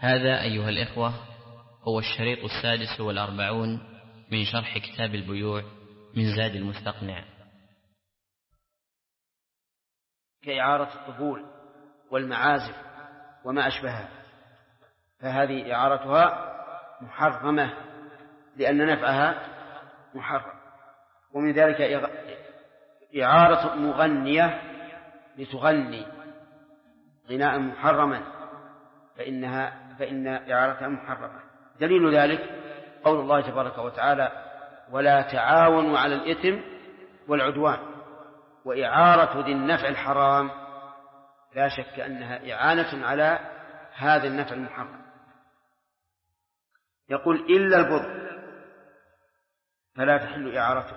هذا أيها الإخوة هو الشريط 46 من شرح كتاب البيوع من زاد المستقنع. كإعارة الطبول والمعازف وما أشبهها، فهذه إعارتها محرمة لأن نفعها محرم. ومن ذلك إعارة مغنية لتغني غناء محرما فإن إعارتها محرمة. دليل ذلك قول الله تبارك وتعالى: ولا تعاونوا على الإثم والعدوان. وإعارة ذي النفع الحرام لا شك أنها إعانة على هذا النفع المحرم. يقول: إلا البضع فلا تحل إعارته.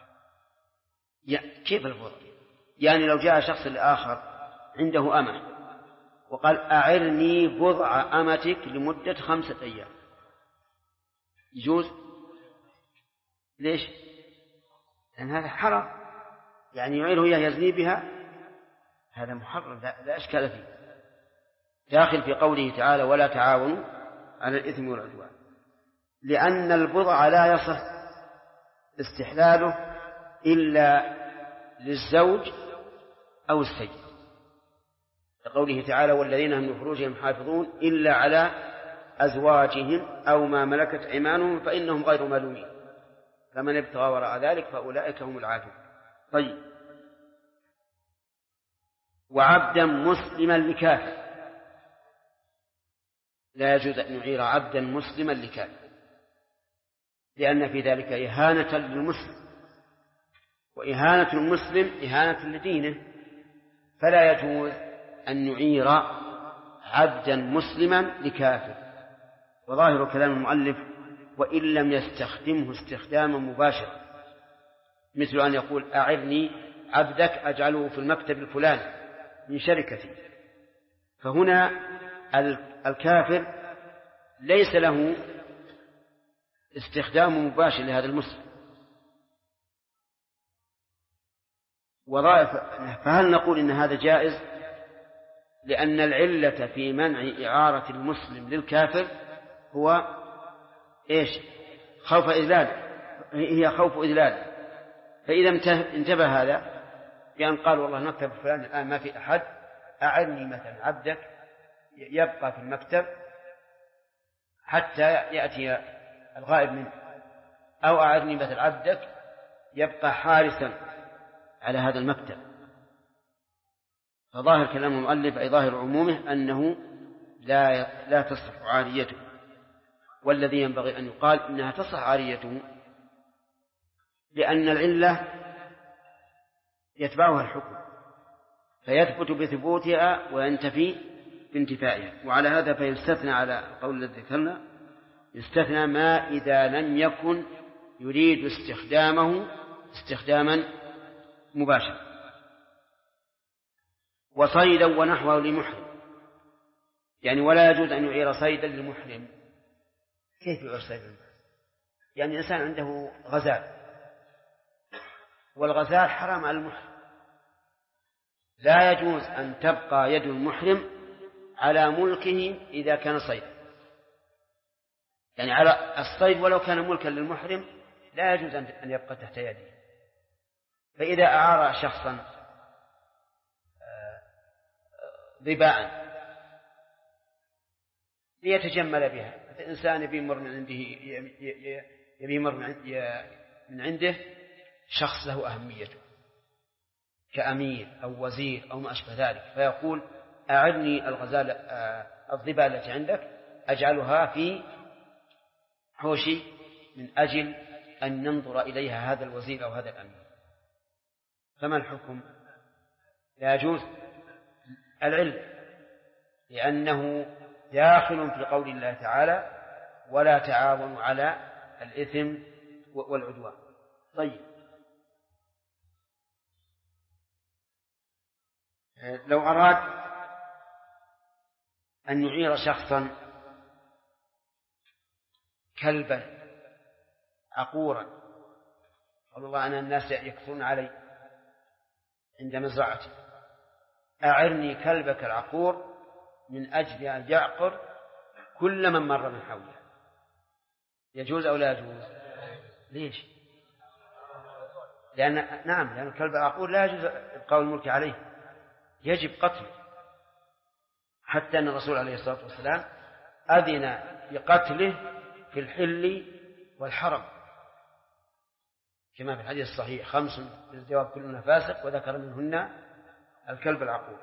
كيف البضع؟ يعني لو جاء شخص لآخر عنده أمة وقال: أعرني بضع أمتك لمدة 5 أيام، يجوز؟ ليش؟ لأن هذا حرام، يعني يعيره إياه يزني بها، هذا محرم لا أشكال فيه، داخل في قوله تعالى: ولا تعاونوا على الإثم والعدوان. لأن البضع لا يصح استحلاله إلا للزوج أو السيد، لقوله تعالى: والذين هم لفروجهم حافظون إلا على أزواجهم أو ما ملكت أيمانهم فإنهم غير ملومين فمن ابتغى وراء ذلك فأولئك هم العادون. طيب، وعبدا مسلما لكافر، لا يجوز أن يعير عبدا مسلما لكافر، لأن في ذلك إهانة للمسلم، وإهانة المسلم إهانة لدينه، فلا يجوز أن يعير عبدا مسلما لكافر. وظاهر كلام المؤلف: وإن لم يستخدمه استخداما مباشرا، مثل أن يقول: أعرني عبدك أجعله في المكتب الفلاني من شركتي. فهنا الكافر ليس له استخدام مباشر لهذا المسلم. فهل نقول إن هذا جائز؟ لأن العلة في منع إعارة المسلم للكافر هو إيش؟ خوف إذلال، هي خوف إذلال. فإذا انتبه هذا بأن قال: والله المكتب فلان الآن ما في أحد، أعرني مثلا عبدك يبقى في المكتب حتى يأتي الغائب منه، أو أعرني مثلا عبدك يبقى حارسا على هذا المكتب. فظاهر كلام المؤلف أي ظاهر عمومه أنه لا تصح عاريته، والذي ينبغي أن يقال إنها تصح عاريته، لأن العلة يتبعها الحكم، فيثبت بثبوتها وينتفي بانتفائها. وعلى هذا فيستثنى على قول الذي ذكرنا، يستثنى ما إذا لم يكن يريد استخدامه استخداما مباشرا. وصيدا ونحوه لمحرم، يعني ولا يجوز أن يعير صيدا للمحرم. كيف يعير صيدا؟ يعني إنسان عنده غزال، والغزال حرام على المحرم، لا يجوز أن تبقى يد المحرم على ملكه إذا كان صيدا، يعني على الصيد ولو كان ملكا للمحرم لا يجوز أن يبقى تحت يده. فإذا أعار شخصا ضباء ليتجمل بها، إنسان يبي يمر من عنده، يبي يمر من عنده شخص له أهميته كأمير أو وزير أو ما أشبه ذلك، فيقول: أعرني الغزال الضباء التي عندك أجعلها في حوشي من أجل أن ننظر إليها هذا الوزير أو هذا الأمير. فما الحكم؟ لا يجوز. العلم لأنه داخل في قول الله تعالى: ولا تعاونوا على الإثم والعدوان. طيب، لو أراد أن يعير شخصا كلبا عقورا، قال: الله أنا الناس يكثرون علي عند مزرعتي، أعرني كلبك العقور من أجل أن يعقر كل من مر من حولها. يجوز أو لا يجوز؟ ليش؟ لأن الكلب العقور لا يجوز إبقاء الملك عليه، يجب قتله، حتى أن الرسول عليه الصلاة والسلام أذن بقتله في الحل والحرم، كما في الحديث الصحيح: 5 بالجواب كلنا فاسق، وذكر منهن الكلب العقور.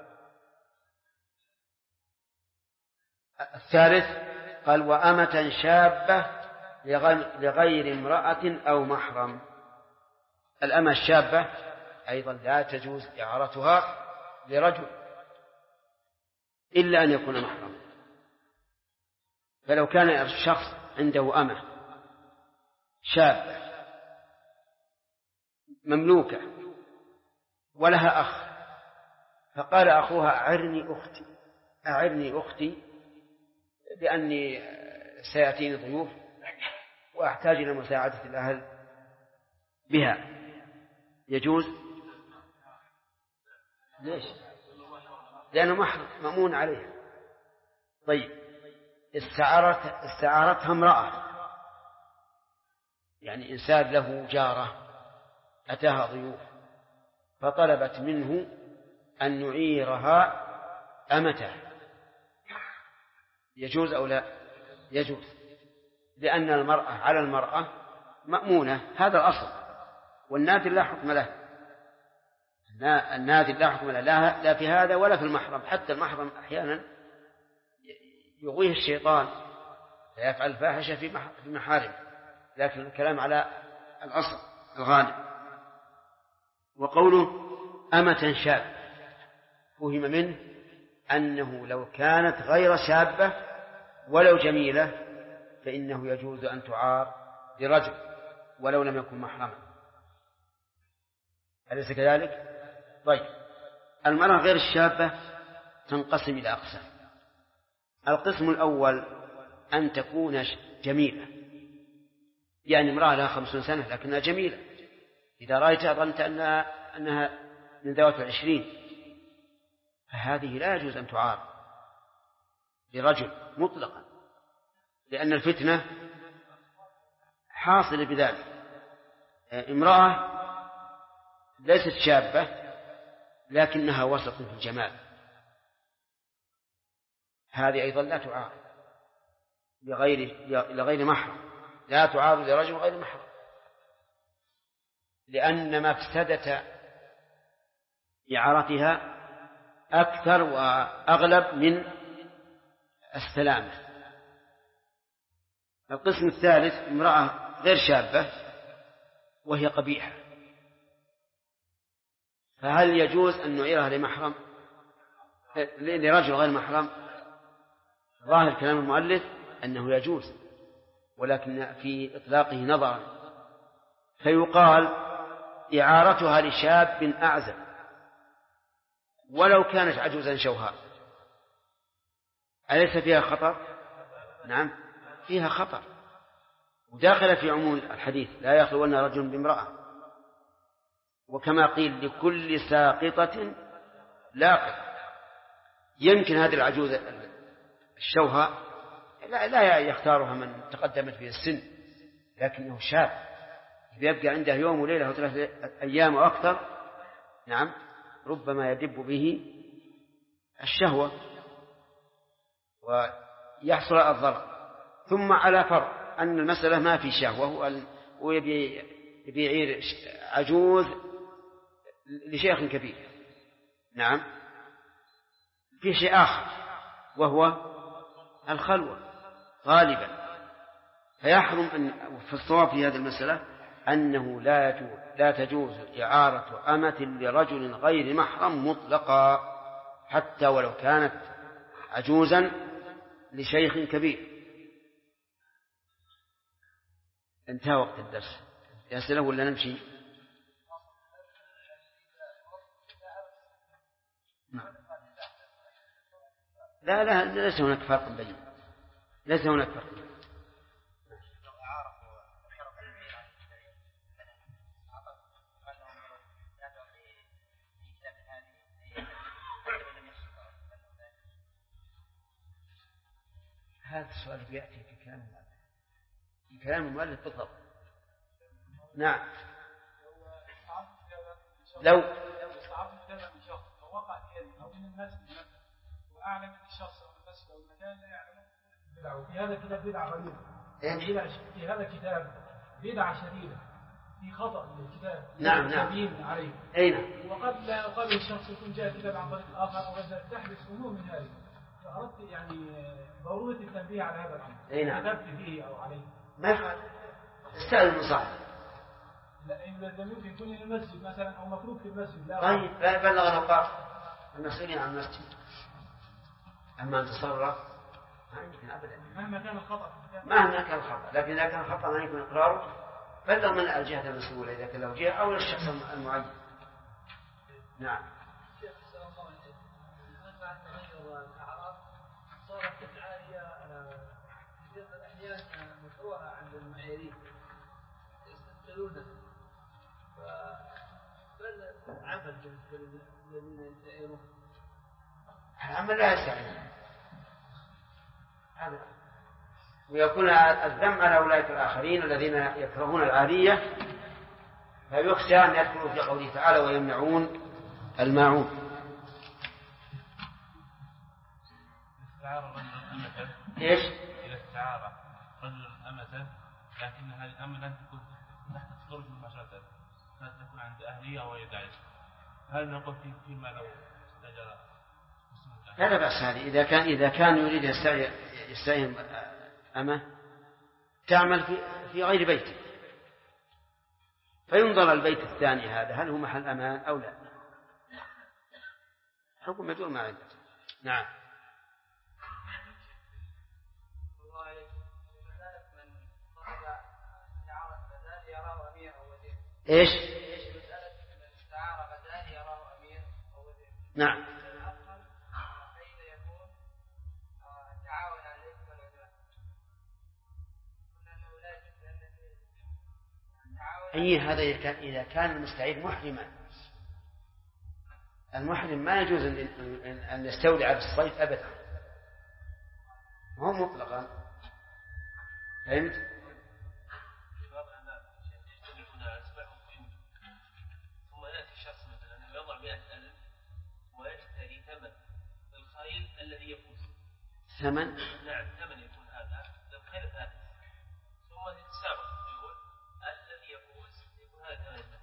الثالث قال: وأمة شابة لغير امرأة أو محرم. الأمة الشابة أيضا لا تجوز إعارتها لرجل إلا أن يكون محرم. فلو كان الشخص عنده أمة شابة مملوكة ولها أخ، فقال أخوها: أعرني أختي لأني سيأتيني ضيوف وأحتاج إلى مساعدة الأهل بها، يجوز؟ ليش؟ لأنه محرم مأمون عليها. طيب، استعارتها امرأة، يعني إنسان له جارة أتاها ضيوف فطلبت منه أن يعيرها أمته، يجوز أو لا؟ يجوز، لأن المرأة على المرأة مأمونة، هذا الأصل، والنادر لا حكم له. النادر لا حكم له لا في هذا ولا في المحرم. حتى المحرم أحيانا يغويه الشيطان فيفعل الفاحشة في محارم، لكن الكلام على الأصل الغالب. وقوله أمة شاب فهم منه أنه لو كانت غير شابة ولو جميلة فإنه يجوز أن تعار لرجل ولو لم يكن محرما، أليس كذلك؟ طيب، المرأة غير الشابة تنقسم إلى أقسام. القسم الأول أن تكون جميلة، يعني امرأة لها 50 سنة لكنها جميلة، إذا رأيتها ظننت أنها من ذوات 20، فهذه لا يجوز أن تعار لرجل مطلقا، لأن الفتنة حاصلة بذلك. امرأة ليست شابة لكنها وسط في الجمال، هذه أيضا لا تعار لغير محرم، لا تعار لرجل غير محرم، لأن مفسدة إعارتها أكثر وأغلب من السلامة. القسم الثالث امرأة غير شابة وهي قبيحة، فهل يجوز أن نعيرها لرجل غير محرم؟ ظاهر كلام المؤلف أنه يجوز، ولكن في إطلاقه نظرا، فيقال إعارتها لشاب أعزب ولو كانت عجوزا شوهاء، أليس فيها خطر؟ نعم فيها خطر، وداخل في عموم الحديث: لا يخلون رجل بامرأة، وكما قيل: لكل ساقطة لاقط. يمكن هذه العجوز الشوهاء لا يختارها من تقدمت به السن، لكنه شاب يبقى عنده يوم وليلة و3 أيام وأكثر، نعم ربما يدب به الشهوة ويحصل الضرر. ثم على فرض أن المسألة ما في شهوة ويبي يعير عجوز لشيخ كبير، نعم في شيء آخر وهو الخلوة غالبا، فيحرم في الصواب في هذه المسألة أنه لا تجوز إعارة أمة لرجل غير محرم مطلقا، حتى ولو كانت عجوزا لشيخ كبير. انتهى وقت الدرس، أسئلة ولا نمشي؟ لا ليس هناك فرق بين، ليس هناك فرق. هذا السؤال يأتي في كلام المؤلف، في كلام المؤلف بالضبط. نعم. لو استعرضت كتابا من شخص فوقع في يدي او من المسجد واعلم ان الشخص او المسجد او المكان لا يعلم بدعه، في هذا الكتاب بدعه غريبه، في هذا الكتاب بدعه شديده، في خطا للكتاب. نعم تبيين عليه. اين وقد لا يقال الشخص يكون جاء كتاب عن طريق اخر او تحدث امور من هذه، فاردت يعني ضروره التنبيه على هذا الامر. كتبت فيه او عليه ما يفعل استعلم المصاحف. لا يمكن يكون المسجد مثلا او مكروه في المسجد. لا طيب لا بلغ الأوقاف المسؤولين عن المسجد، أما أن تصرف ما يمكن أبدا مهما كان الخطأ. لكن إذا كان الخطأ ما يكون إقراره بلغ من الجهة المسؤولة إذا كان له جهة أو للشخص المعين. نعم. شيخ السلام عليكم. مع التغير الأعراض صارت العالية في بعض الأحيان مكروهة عند المعيرين يستدخلونها، فبل عمل بالنسبة للذين يسائرون العمل لا يستعين هذا، ويكون الذم على أولئك الآخرين الذين يكرهون العارية، فيخشى أن يدخلوا في قوله تعالى ويمنعون الماعون. إيش؟ إذا استعار رجل أمة لكن هذه الأمة لن تكون تحت الصورة مباشرة، لا تكون عند أهلية أو يدعي، هل نقول فيما لو استجر؟ لا بأس هذه إذا كان يريد يستعين أمه تعمل في غير بيته، فينظر البيت الثاني هذا هل هو محل أمان أو لا، حكم يدور مع عدته. نعم. إيش؟ نعم. أي هذا إذا كان المستعير محرما، المحرم ما يجوز أن يستولي على الصيد أبدا، هو مطلقا. فهمت؟ ثم يأتي شخص مثلا يضع 100,000 ويشتري ثمن الخيل الذي يفوز. ثمن؟ نعم ثمن يكون هذا للخيل الثالث، ثم يتسابق الخيول الذي يفوز يكون هذا ثمن.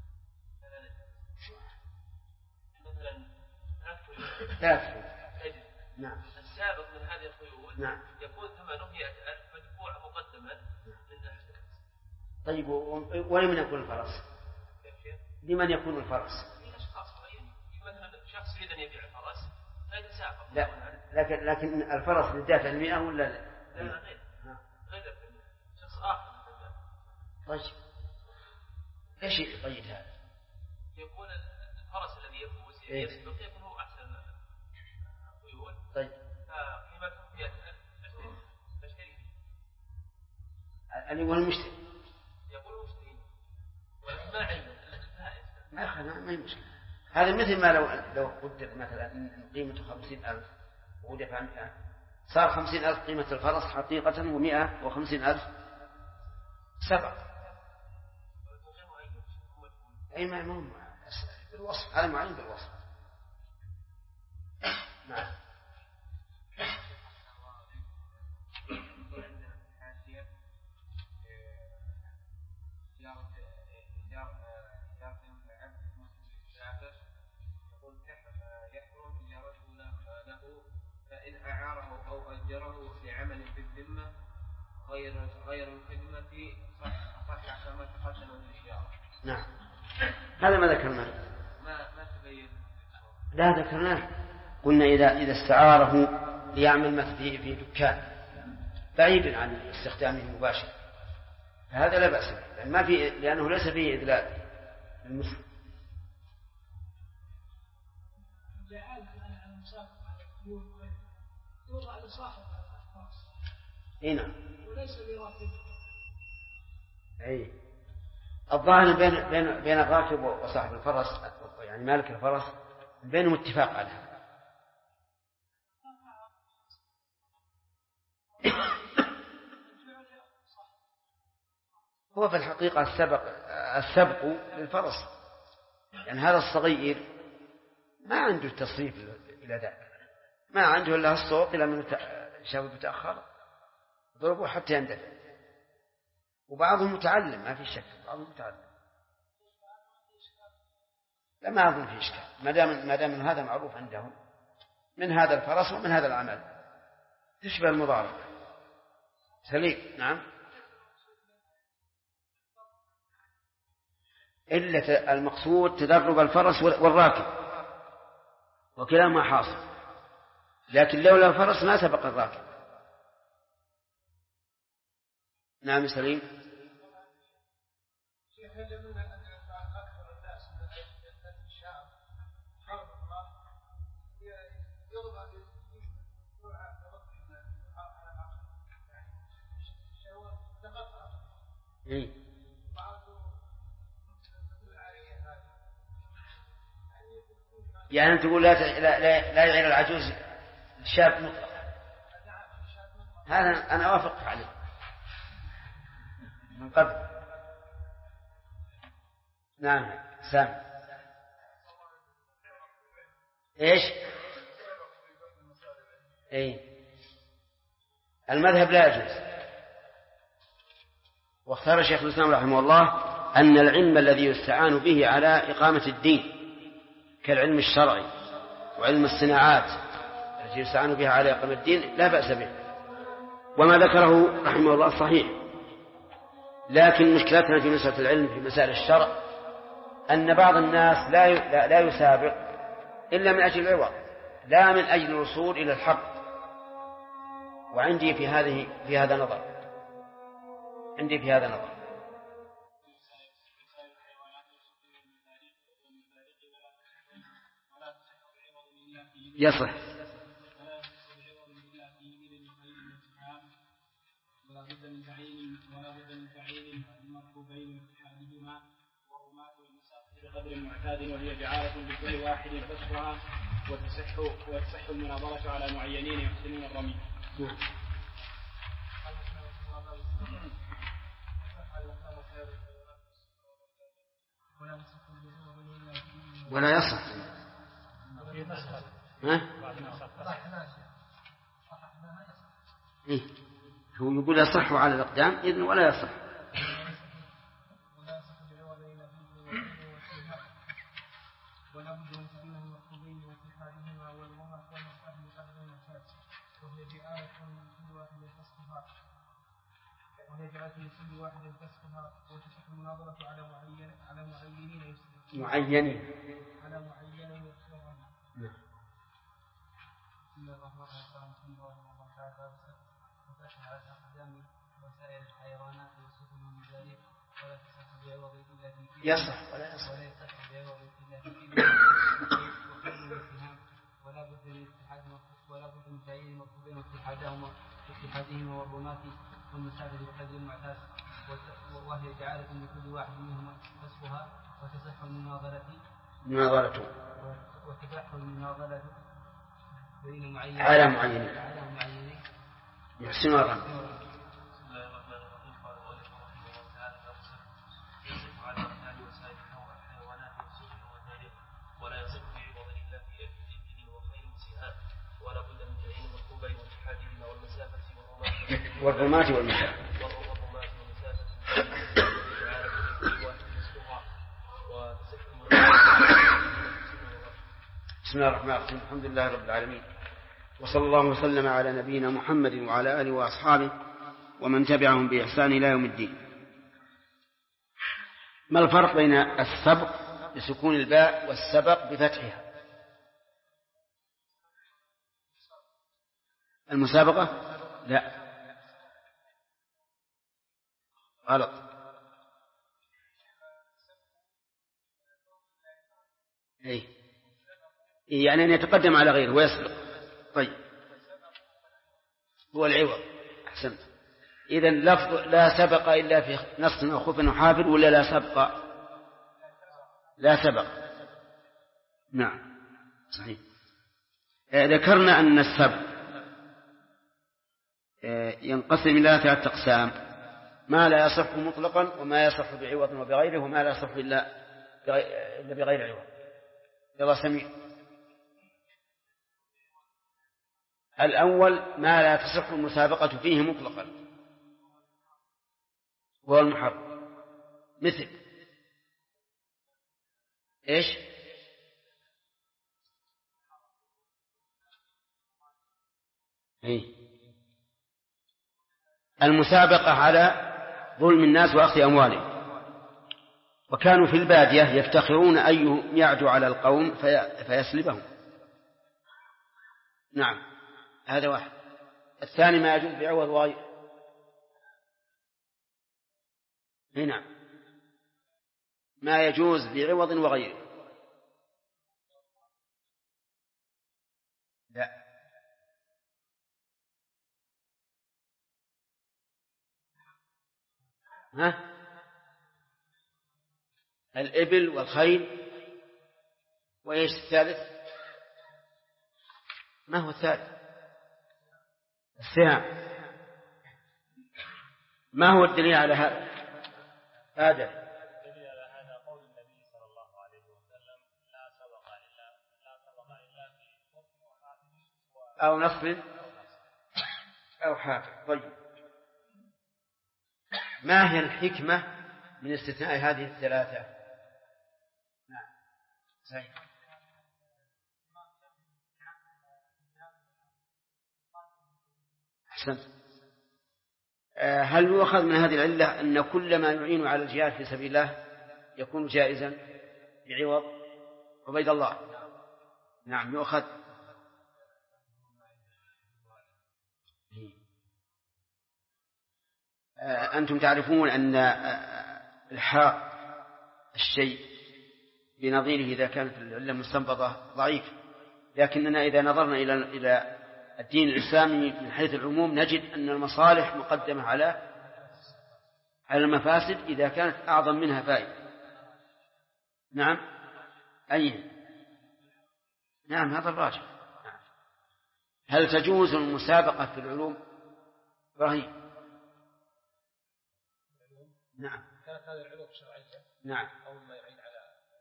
مثلا 3 خيول. نعم. السابق من هذه الخيول نعم. يكون ثمنه 100,000 مدفوع مقدما للناس. طيب ولمن يكون الفرس؟ لمن يكون الفرس؟ لأشخاص معينين، مثلا شخص يريد أن يبيع الفرس فيتسابق. لا لكن الفرس للدافع 100 ولا لا؟ لا غير شخص آخر. طيب ليش يقيد هذا؟ يكون الفرس الذي يفوز يسبق يكون هو أحسن خيول. طيب فقيمته 100,000 أشتري اللي هو المشتري يقول مشتري ولكن ما علم ما هي مشكلة. هذا مثل ما لو قدر مثلا إن قيمته 50,000 ودفع 100 صار 50,000 قيمة الفرس حقيقة و150,000 سبق. أي ما هم بالوصف، هذا معين بالوصف. نعم. فإن أعاره أو أجره لعمل في الذمة غير الخدمة صح كما تقدم الإشارة. نعم. هذا ما ذكرناه. ما تبين. لا ذكرناه، قلنا إذا استعاره ليعمل مثل في دكان بعيد عن استخدامه المباشر فهذا لا بأس به، لأنه ليس فيه إذلال المسلم. يوضع لصاحب الفرس. هنا. وليس لراكب. أي. الظاهر بين الراكب وصاحب الفرس يعني مالك الفرس بينهم اتفاق على هذا. هو في الحقيقة السبق للفرس، يعني هذا الصغير ما عنده تصريف إلى ذلك، ما عنده إلا الصوت إلى من شاب متأخر ضربه حتى يندفع. وبعضهم متعلم ما في شك، بعضهم متعلم. لا ما أظن في إشكال ما دام هذا معروف عندهم من هذا الفرس ومن هذا العمل تشبه المضارب. سليم. نعم. إلا المقصود تدرب الفرس والراكب وكلاهما حاصل، لكن لولا الفرس ما سبق الراكب. نعم سليم. يعني تقول لا يعير العجوز الشاب مطلق، هذا أنا أوافق عليه من قبل. نعم سام. إيش؟ المذهب لا يجوز. واختار شيخ الإسلام رحمه الله أن العلم الذي يستعان به على إقامة الدين كالعلم الشرعي وعلم الصناعات التي يستعان بها على إقامة الدين لا بأس به، وما ذكره رحمه الله صحيح. لكن مشكلتنا في مسألة العلم في مسائل الشرع أن بعض الناس لا يسابق إلا من أجل العوض لا من أجل الوصول إلى الحق. وعندي في هذا نظر. يصح. ولا بد من تعيين المركوبين واتحادهما وهما المسافر بقدر معتاد، وهي جعالة لكل واحد فسحها وتصح المناظرة على معينين يحسنون الرمي. ولا يصح. هو يقول يصح على الأقدام إذن ولا يصح. ولا بد من تعيين المركوبين واتحادهما والمرأة والمصلحة بقدر المعتاد، وهي جعالة لكل واحد فسخها وتصح المناظرة على معينين يفسرون. بسم الله الرحمن الرحيم. بسم الله الرحمن الرحيم. وفتح على الأقدام وسائر الحيوانات والسفن من ذلك ولا تصح بعوض إلا في يصح ولا يصح بعوض إلا في ولا بد من اتحاد ولا بد من تعيين المركوبين واتحادهما والرماة والمسافر بقدر المعتاد، وهي جعالة لكل واحد منهما فسخها وتصح المناظرة بين معين على معين يحسن الرمي. بسم الله الرحمن الرحيم. قال المؤلف رحمه الله تعالى: يصح على الأقدام وسائر الحيوانات والسفن وذلك ولا يصح بعوض إلا في إبل وخيل وسهام، ولا بد من تعيين المركوبين واتحادهما والمسافة والرماة والمسافة بسم الله الرحمن الرحيم. الحمد لله رب العالمين، وصلى الله وسلم على نبينا محمد وعلى آله وأصحابه ومن تبعهم بإحسان إلى يوم الدين. ما الفرق بين السبق بسكون الباء والسبق بفتحها؟ المسابقة لا غلط. يعني أن يتقدم على غيره ويسبق. طيب هو العوض. أحسنت. إذن لفظ لا سبق إلا في نص أو خف أو حافل ولا لا سبق؟ لا سبق. نعم صحيح. ذكرنا أن السبق ينقسم إلى 3 أقسام: ما لا يصح مطلقا وما يصح بعوض وبغيره وما لا يصح إلا بغير عوض. يلا سمير. الأول ما لا تصح المسابقة فيه مطلقا وهو المحرم، مثل إيش؟ المسابقة على ظلم الناس وأخذ أموالهم. وكانوا في البادية يفتخرون أيهم يعدو على القوم فيسلبهم. نعم، هذا واحد. الثاني ما يجوز بعوض وغير. نعم، ما يجوز بعوض وغيره. لا، ها؟ الإبل والخيل. وإيش الثالث؟ ما هو الثالث؟ السهام. ما هو الدليل على هذا؟ آدم. الدليل على هذا قول النبي صلى الله عليه وسلم: لا سبق إلا في حكم وحاكم أو نصب أو حاكم. طيب، ما هي الحكمة من استثناء هذه الثلاثة؟ نعم، صحيح. أحسنت. هل يؤخذ من هذه العلة أن كل ما يعين على الجهاد في سبيل الله يكون جائزا بعوض؟ عبيد الله. نعم، يؤخذ. أنتم تعرفون أن الحاق الشيء بنظيره إذا كانت العلة المستنبطة ضعيف، لكننا إذا نظرنا إلى الدين الإسلامي من حيث العموم نجد أن المصالح مقدمة على المفاسد إذا كانت أعظم منها فائدة. نعم، أي نعم، هذا الراجح. هل تجوز المسابقة في العلوم؟ إبراهيم. نعم، كانت هذه العلوم الشرعية. نعم، أول ما يعين على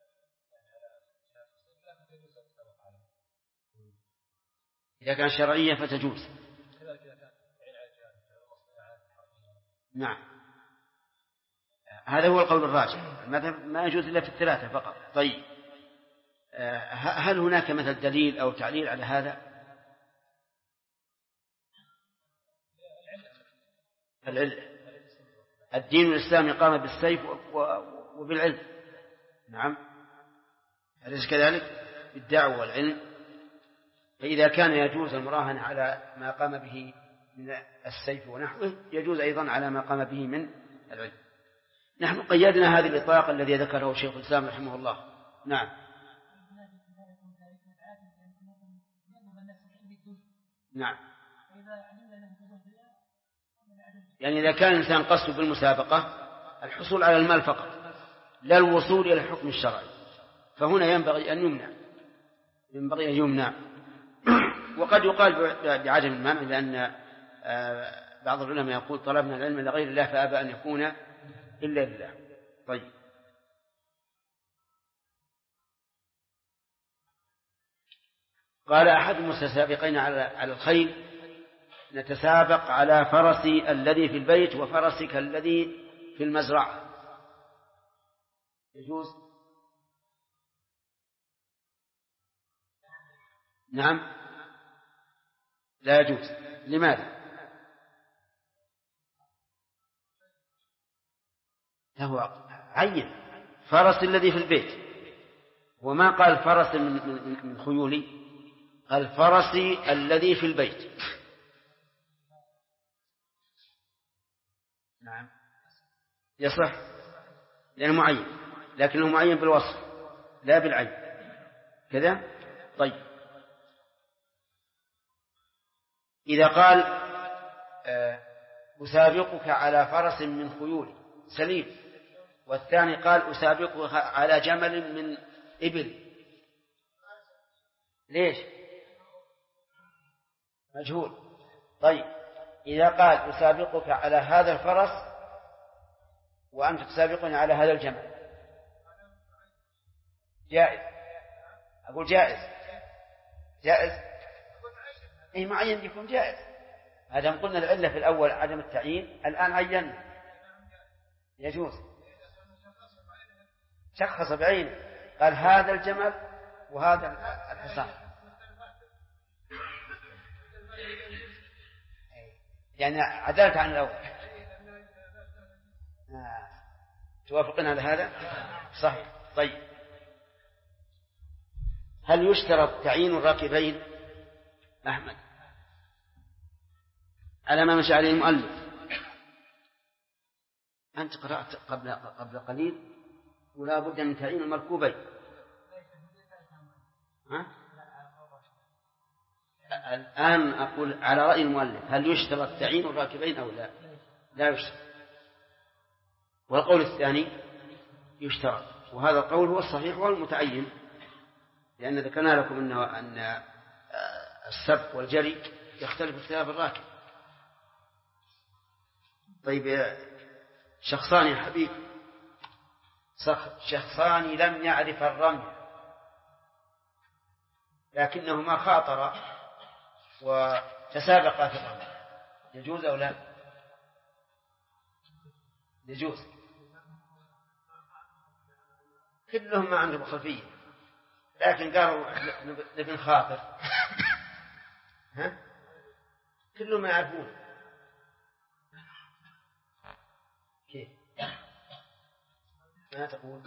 إذا كان شرعية فتجوز. كذلك إذا كان يعين على الجهاد. نعم، هذا هو القول الراجح. ما يجوز إلا في الثلاثة فقط. طيب، هل هناك مثل دليل أو تعليل على هذا؟ العلم. الدين الإسلامي قام بالسيف وبالعلم. نعم، أليس كذلك؟ بالدعوة والعلم. فإذا كان يجوز المراهنة على ما قام به من السيف ونحوه يجوز أيضا على ما قام به من العلم. نحن قيدنا هذا الإطلاق الذي ذكره شيخ الإسلام رحمه الله. نعم. نعم، يعني إذا كان الإنسان قصده بالمسابقة الحصول على المال فقط لا الوصول إلى الحكم الشرعي، فهنا ينبغي أن يمنع. وقد يقال بعدم المنع، لأن بعض العلماء يقول: طلبنا العلم لغير الله فأبى أن يكون إلا لله. طيب، قال أحد المتسابقين على الخيل: نتسابق على فرسي الذي في البيت وفرسك الذي في المزرعة. يجوز؟ نعم، لا يجوز. لماذا؟ له عين فرس الذي في البيت، وما قال فرس من خيولي، قال فرسي الذي في البيت. نعم، يصح لأنه معين، لكنه معين بالوصف لا بالعين كذا. طيب، إذا قال أسابقك على فرس من خيول سليم، والثاني قال أسابقك على جمل من إبل، ليش؟ مجهول. طيب، إذا قال أسابقك على هذا الفرس وأنت تسابقني على هذا الجمل، جائز. أقول جائز. إيه معين يكون جائز. هذا قلنا العلة في الأول عدم التعيين، الآن عينا يجوز. شخص بعينه قال هذا الجمل وهذا الحصان، يعني عدلت عن الأول. توافقنا على هذا؟ صحيح. طيب، هل يشترط تعيين الراكبين أحمد على ما مشى عليه المؤلف؟ أنت قرأت قبل قليل ولا بد من تعيين المركوبين. الآن أقول على رأي المؤلف هل يشترط تعيين الراكبين أو لا؟ لا يشترط. والقول الثاني يشترط، وهذا القول هو الصحيح والمتعين، لأن ذكرنا لكم أن السبق والجري يختلف اختلاف الراكب. طيب، شخصان يا حبيب، شخصان لم يعرف الرمي لكنهما خاطرا وتسابقا في الرمي، يجوز أو لا؟ يجوز. كلهم ما عندهم خلفية، لكن قالوا نبي خاطر. كلهم ما يعرفون كيف. ما تقول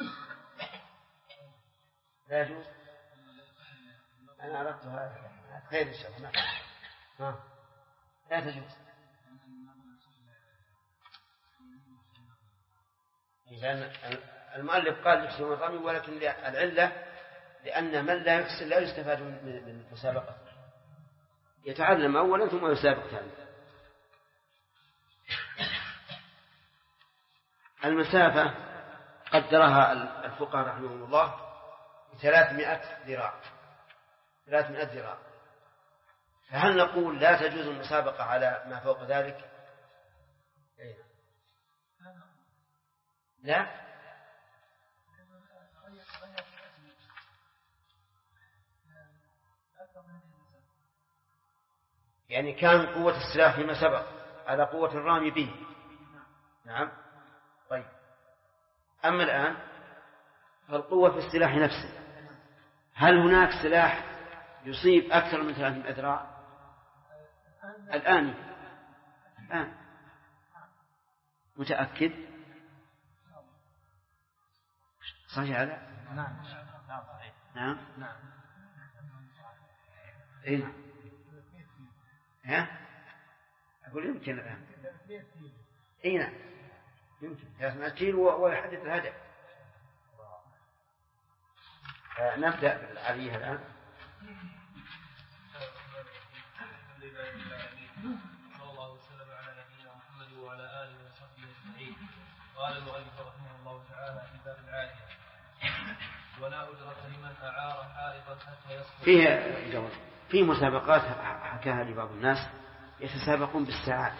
لا يجوز؟ أنا عرفت هذا خير إن شاء الله. لا تجوز. لأن المؤلف قال يحسن الرمي، ولكن العلة لأن من لا يحسن لا يستفاد من المسابقة، يتعلم أولا ثم يسابق ثانيا. المسافة قدرها الفقهاء رحمهم الله 300 ذراع. 300 ذراع. فهل نقول لا تجوز المسابقة على ما فوق ذلك؟ لا. يعني كان قوة السلاح فيما سبق على قوة الرامي به. نعم. طيب، أما الآن فالقوة في السلاح نفسه. هل هناك سلاح يصيب أكثر من 300 ذراع الآن؟ متأكد؟ صحيح هذا؟ نعم. إيه؟ أقول يمكن الآن. إيه نعم يمكن 300 كيلو ويحدث الهدف. نبدأ بالعليه الآن. صلى الله وسلم على نبينا محمد وعلى آله وصحبه أجمعين. قال المؤلف رحمه الله تعالى في باب العادية: ولا أجرة لمن أعار حائطا حتى يسقط. في مسابقات حكاها لبعض الناس يتسابقون بالساعات.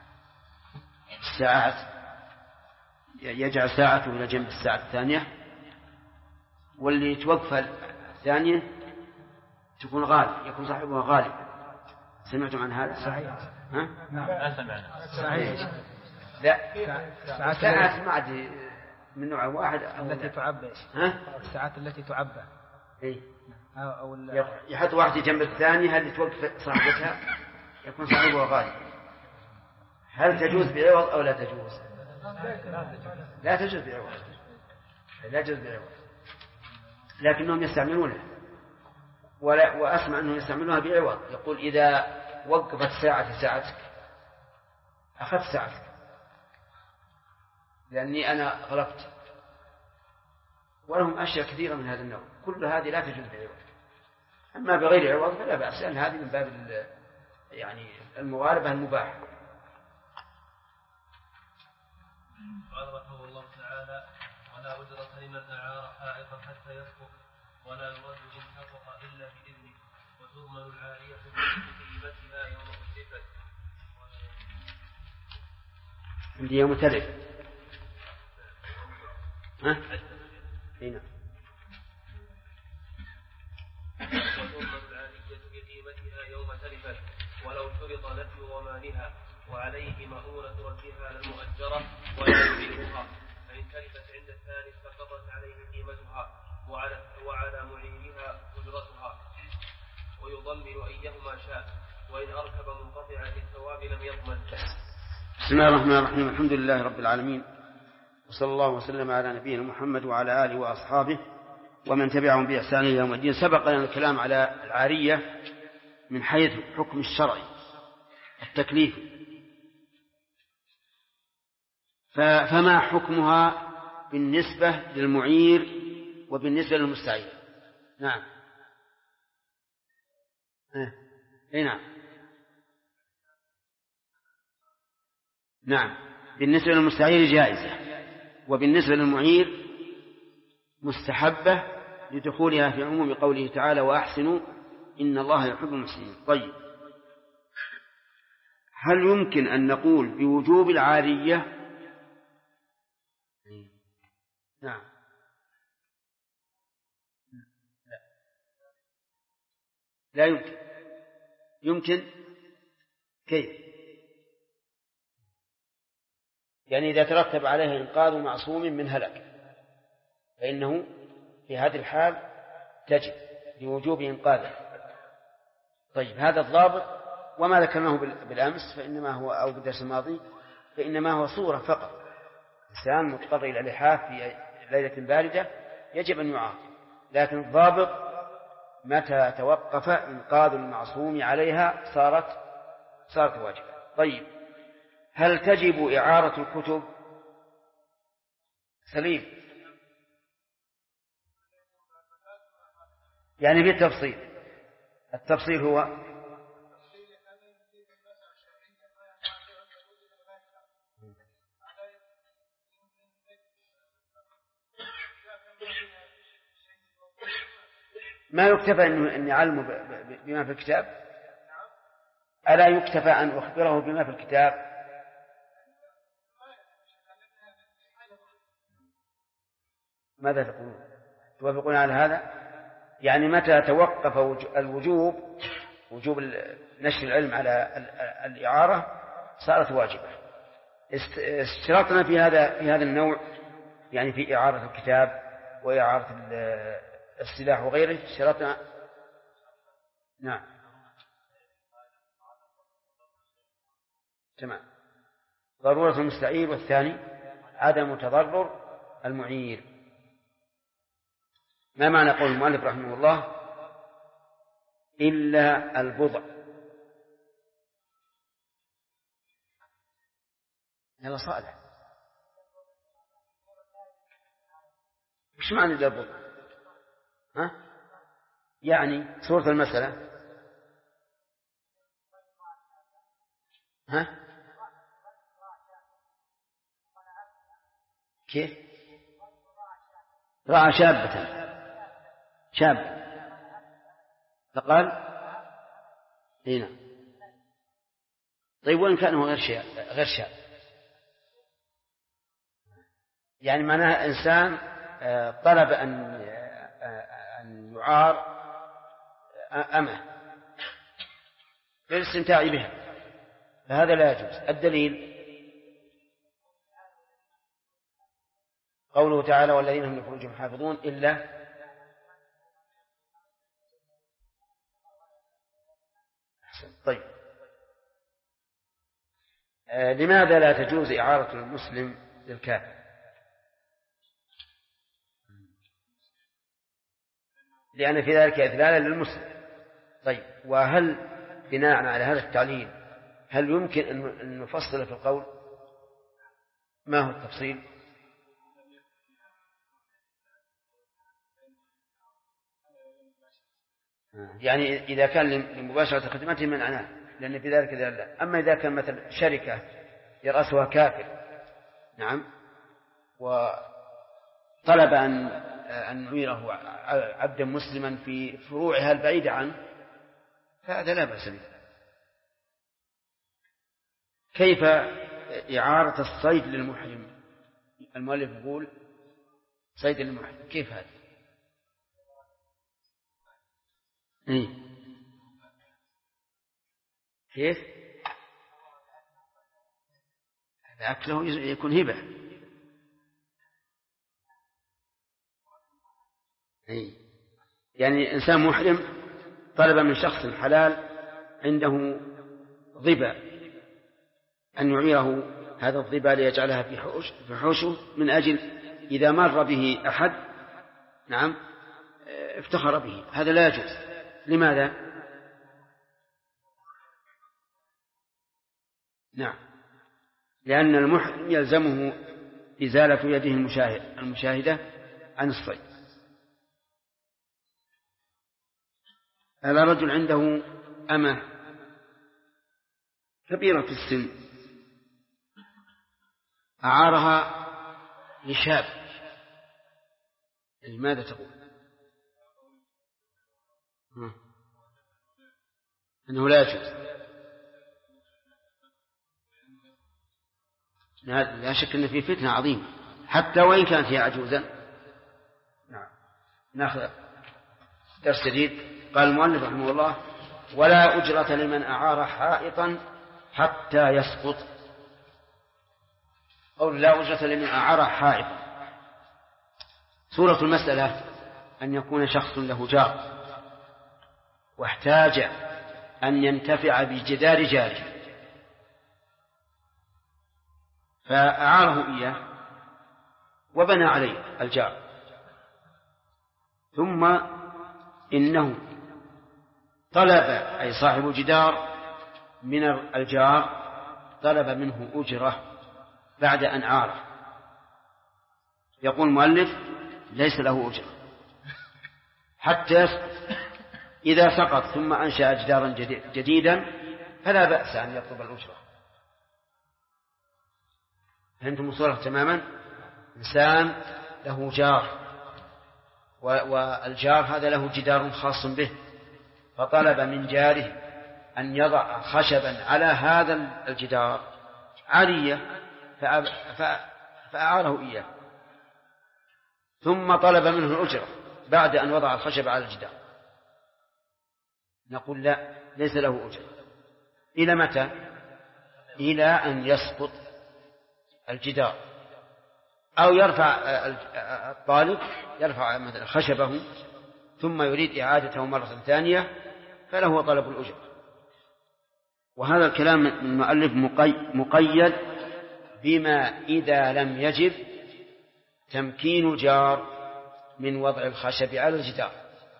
يجعل ساعته إلى جنب الساعة الثانية، واللي توقف الثانية تكون غالب، يكون صاحبها غالب. سمعتم عن هذا؟ صحيح. لا سمعنا. صحيح. لا، ساعات ما عاد من نوع واحد التي تعبى. الساعات التي تعبى. إيه؟ أو يحط واحدة جنب الثانية اللي توقف صاحبتها يكون صاحبها غالب. هل تجوز بعوض أو لا تجوز؟ لا تجوز بعوض. لا تجوز بعوض، لكنهم يستعملونها، وأسمع أنهم يستعملونها بعوض. يقول إذا وقفت ساعتك أخذت ساعتك لأني أنا غلبت. ولهم أشياء كثيرة من هذا النوع، كل هذه لا تجوز بعوض. أما بغير عوض فلا بأس، لأن هذه من باب يعني المغالبة المباحة. قال رحمه الله تعالى: ولا أجرة لمن أعار حائطا حتى يسقط، ولا يرد إن سقط إلا بإذنه، وتضمن العارية بقيمتها يوم الصفة. عندي يوم تلف. هنا وتؤمن العالية بقيمتها يوم تلفت ولو شرط نفي ضمانها وعليه مؤونة ردها للمؤجرة ولا يبيعها فإن تلفت عند الثالث فقضت عليه قيمتها وعلى معينها أجرتها ويضمن أيهما شاء وإن أركب منقطعا للثواب لم يضمن. بسم الله الرحمن الرحيم. الحمد لله رب العالمين وصلى الله وسلم على نبينا محمد وعلى آله وأصحابه ومن تبعهم بإحسان إلى يوم الدين. سبق لنا الكلام على العارية من حيث حكم الشرعي التكليف، فما حكمها بالنسبة للمعير وبالنسبة للمستعير؟ نعم نعم بالنسبة للمستعير جائزة، وبالنسبة للمعير مستحبة لدخولها في عموم قوله تعالى وأحسنوا إن الله يحب المحسنين. طيب، هل يمكن أن نقول بوجوب العارية؟ نعم لا يمكن. يمكن كيف؟ يعني إذا ترتب عليه إنقاذ معصوم من هلك فإنه في هذه الحال تجب لوجوب إنقاذه. طيب، هذا الضابط وما ذكرناه بالأمس فإنما هو أو بالدرس الماضي فإنما هو صورة فقط. إنسان مضطر إلى اللحاف في ليلة باردة يجب أن يعاقب، لكن الضابط متى توقف إنقاذ المعصوم عليها صارت واجبة. طيب، هل تجب إعارة الكتب؟ سليم، يعني بالتفصيل. التفصيل هو ما يكتفى أن يعلم بما في الكتاب؟ ألا يكتفى أن أخبره بما في الكتاب؟ ماذا تقولون؟ توافقون على هذا؟ يعني متى توقف وجوب نشر العلم على الإعارة صارت واجبة. اشترطنا في هذا النوع، يعني في إعارة الكتاب وإعارة السلاح وغيره، اشترطنا. نعم تمام. ضرورة المستعير، والثاني عدم تضرر المعير. ما معنى قول المؤلف رحمه الله إلا البضع؟ يلا صالح، وش معنى إلا البضع؟ يعني صورة المسألة كيف؟ رأى شاب فقال هنا. طيب، وإن كان غير شاب؟ يعني معناها إنسان طلب أن يعار أمه للاستمتاع بها، فهذا لا يجوز. الدليل قوله تعالى والذين هم لفروجهم حافظون إلا طيب، لماذا لا تجوز إعارة المسلم للكافر؟ لأن في ذلك إذلالا للمسلم. طيب، وهل بناء على هذا التعليل هل يمكن أن نفصل في القول؟ ما هو التفصيل؟ يعني إذا كان لمباشرة خدمته منعناه لأن في ذلك لا. أما إذا كان مثل شركة يرأسها كافر، نعم، وطلب أن يعيره عبدا مسلما في فروعها البعيدة عنه، فهذا لا بأس به. كيف إعارة الصيد للمحرم؟ المؤلف يقول صيد المحرم كيف هذا؟ إيه؟ كيف؟ أكله يكون هبة. إيه؟ يعني إنسان محرم طلب من شخص حلال عنده ظبا أن يعيره هذا الظبا ليجعلها في حوشه من أجل إذا مر به أحد نعم افتخر به. هذا لا يجوز. لماذا؟ نعم لأن المحرم يلزمه إزالة يده المشاهدة عن الصيد. هذا رجل عنده أمة كبيرة في السن أعارها لشاب، ماذا تقول؟ أنه لا يجوز. لا شك أن في فتنة عظيمة حتى وإن كانت هي عجوزا. نعم نأخذ درس جديد. قال المؤلف رحمه الله: ولا أجرة لمن أعار حائطا حتى يسقط. أو لا أجرة لمن أعار حائطا. صورة المسألة أن يكون شخص له جار واحتاج أن ينتفع بجدار جاره فأعاره إياه وبنى عليه الجار، ثم إنه طلب أي صاحب الجدار من الجار طلب منه أجرة بعد أن عاره. يقول المؤلف: ليس له أجرة حتى إذا سقط ثم أنشأ جدارا جديدا فلا بأس أن يطلب الأجرة. فهمتم الصورة تماما؟ إنسان له جار والجار هذا له جدار خاص به، فطلب من جاره أن يضع خشبا على هذا الجدار عالية فأعاره إياه، ثم طلب منه الأجرة بعد أن وضع الخشب على الجدار. نقول: لا، ليس له أجرة. إلى متى؟ إلى أن يسقط الجدار، أو يرفع الطالب يرفع مثلا خشبه ثم يريد إعادته مرة ثانية فله طلب الأجرة. وهذا الكلام من المؤلف مقيد بما إذا لم يجب تمكين الجار من وضع الخشب على الجدار.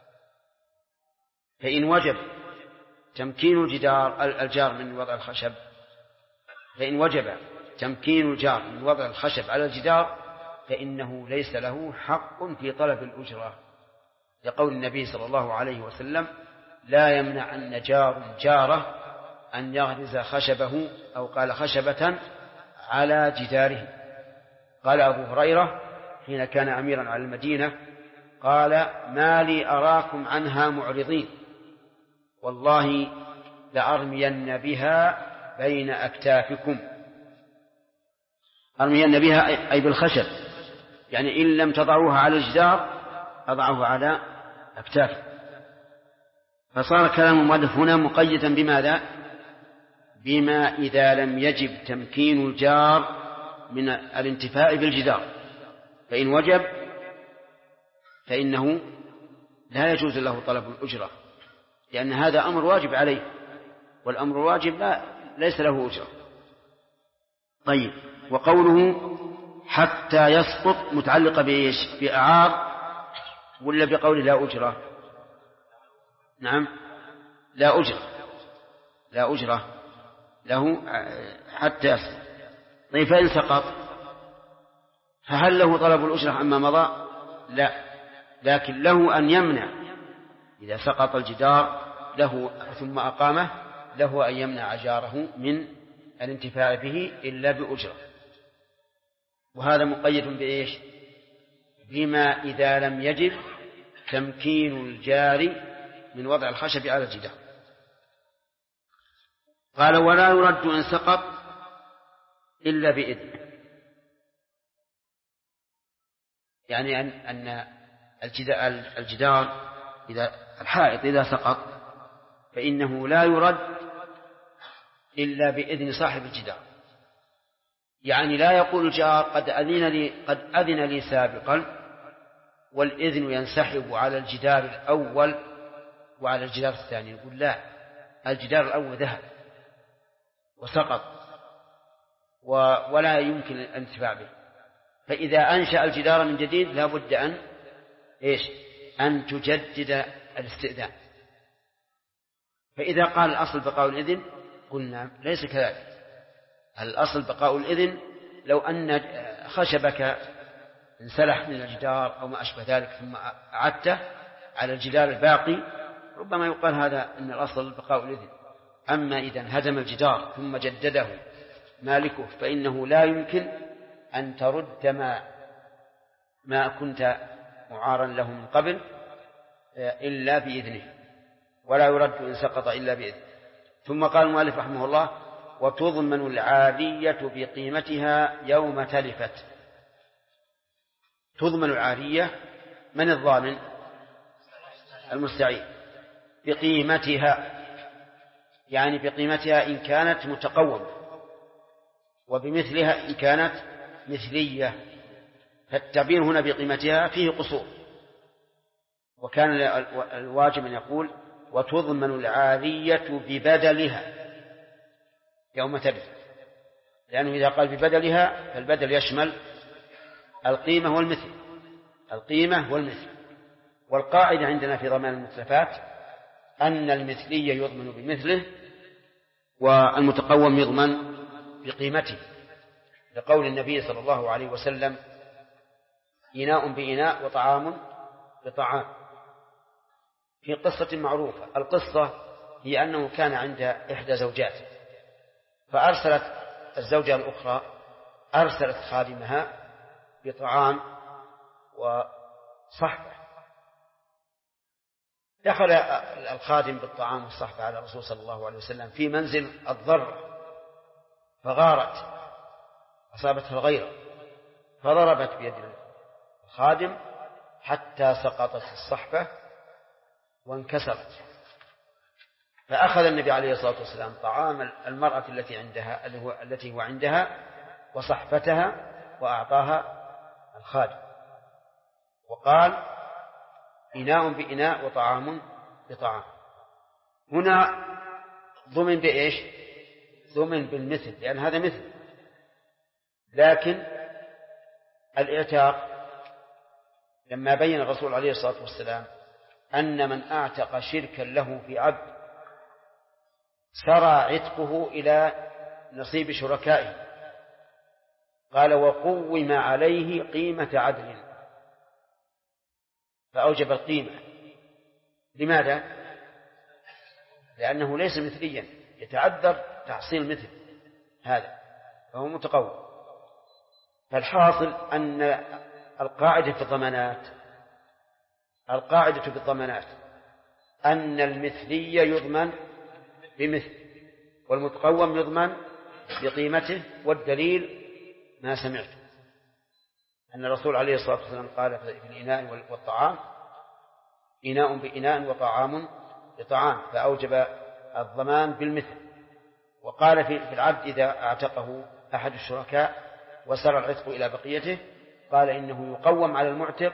فإن وجب تمكين الجار من وضع الخشب، فإن وجب تمكين الجار من وضع الخشب على الجدار فإنه ليس له حق في طلب الأجرة، لقول النبي صلى الله عليه وسلم: لا يمنع أن جاره أن يغرز خشبه أو قال خشبة على جداره. قال أبو هريرة حين كان أميرا على المدينة: قال: ما لي أراكم عنها معرضين، والله لأرمين بها بين أكتافكم. أرمين بها أي بالخشب، يعني إن لم تضعوها على الجدار أضعه على أكتافكم. فصار كلام المؤلف هنا مقيدا بماذا؟ بما إذا لم يجب تمكين الجار من الانتفاع بالجدار. فإن وجب فإنه لا يجوز له طلب الأجرة، لأن هذا أمر واجب عليه، والأمر الواجب ليس له أجرة. طيب، وقوله حتى يسقط متعلقة بإيش؟ بأعار ولا بقول لا أجرة؟ نعم، لا أجرة له حتى يسقط. طيب، فإن سقط فهل له طلب الأجرة عما مضى؟ لا، لكن له أن يمنع إذا سقط الجدار له ثم أقامه، له أن يمنع جاره من الانتفاع به إلا بأجرة. وهذا مقيد بإيش؟ بما إذا لم يجب تمكين الجار من وضع الخشب على الجدار. قال: ولا يرد إن سقط إلا بإذن. يعني أن الجدار الحائط إذا سقط فإنه لا يرد إلا بإذن صاحب الجدار. يعني لا يقول الجار قد أذن لي سابقا والإذن ينسحب على الجدار الأول وعلى الجدار الثاني. يقول لا، الجدار الأول ذهب وسقط ولا يمكن الانتفاع به، فإذا أنشأ الجدار من جديد لا بد أن تجدد الاستئذان. فإذا قال الأصل بقاء الإذن قلنا ليس كذلك. الأصل بقاء الإذن لو أن خشبك انسلح من الجدار أو ما أشبه ذلك ثم أعدته على الجدار الباقي ربما يقال هذا أن الأصل بقاء الإذن. أما إذا هدم الجدار ثم جدده مالكه فإنه لا يمكن أن ترد ما كنت معارا له من قبل إلا بإذنه، ولا يرد إن سقط إلا بإذنه. ثم قال المؤلف رحمه الله: وتضمن العارية بقيمتها يوم تلفت. تضمن العارية، من الضامن؟ المستعير. بقيمتها يعني بقيمتها إن كانت متقومة، وبمثلها إن كانت مثلية. فالتعبير هنا بقيمتها فيه قصور، وكان الواجب أن يقول وتضمن العارية ببدلها يوم تلف، لأنه إذا قال ببدلها فالبدل يشمل القيمة والمثل. القيمة والمثل. والقاعدة عندنا في ضمان المتلفات أن المثلي يضمن بمثله والمتقوم يضمن بقيمته، لقول النبي صلى الله عليه وسلم: إناء بإناء وطعام بطعام، في قصة معروفة. القصة هي أنه كان عند إحدى زوجاته فأرسلت الزوجة الأخرى أرسلت خادمها بطعام وصحبة. دخل الخادم بالطعام والصحبة على الرسول صلى الله عليه وسلم في منزل الضرة فغارت، أصابتها الغيرة فضربت بيد الخادم حتى سقطت الصحبة وانكسرت. فأخذ النبي عليه الصلاة والسلام طعام المرأة التي هو عندها وصحفتها وأعطاها الخادم، وقال: إناء بإناء وطعام بطعام. هنا ضمن بإيش؟ ضمن بالمثل، لأن هذا مثل. لكن الإعتاق لما بين الرسول عليه الصلاة والسلام أن من أعتق شركا له في عبد سرى عتقه إلى نصيب شركائه، قال: وقوم عليه قيمة عدل، فأوجب القيمة. لماذا؟ لأنه ليس مثليا، يتعذر تحصيل مثل هذا، فهو متقوم. فالحاصل أن القاعدة في الضمانات أن المثلي يضمن بمثل والمتقوم يضمن بقيمته. والدليل ما سمعت أن الرسول عليه الصلاة والسلام قال في الإناء والطعام: إناء بإناء وطعام بطعام، فأوجب الضمان بالمثل. وقال في العبد إذا أعتقه أحد الشركاء وسر العتق إلى بقيته قال إنه يقوم على المعتق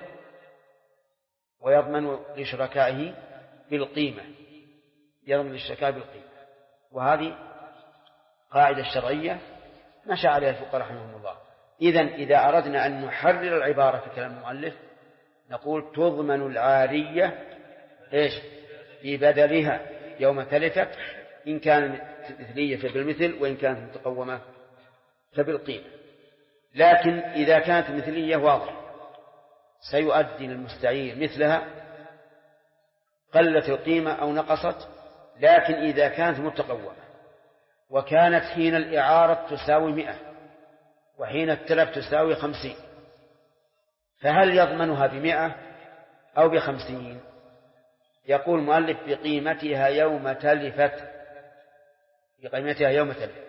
ويضمن لشركائه بالقيمة، يضمن للشركاء بالقيمة. وهذه قاعدة شرعية مشى عليها الفقهاء رحمهم الله. إذا أردنا أن نحرر العبارة في كلام المؤلف نقول تضمن العارية ببدلها يوم تلفت، إن كانت مثلية فبالمثل، وإن كانت متقومة فبالقيمة. لكن إذا كانت مثلية واضح سيؤدي للمستعير مثلها قلت القيمة أو نقصت. لكن إذا كانت متقومة وكانت حين الإعارة تساوي 100 وحين التلف تساوي 50، فهل يضمنها ب100 أو ب50؟ يقول المؤلف بقيمتها يوم تلفت، بقيمتها يوم تلفت.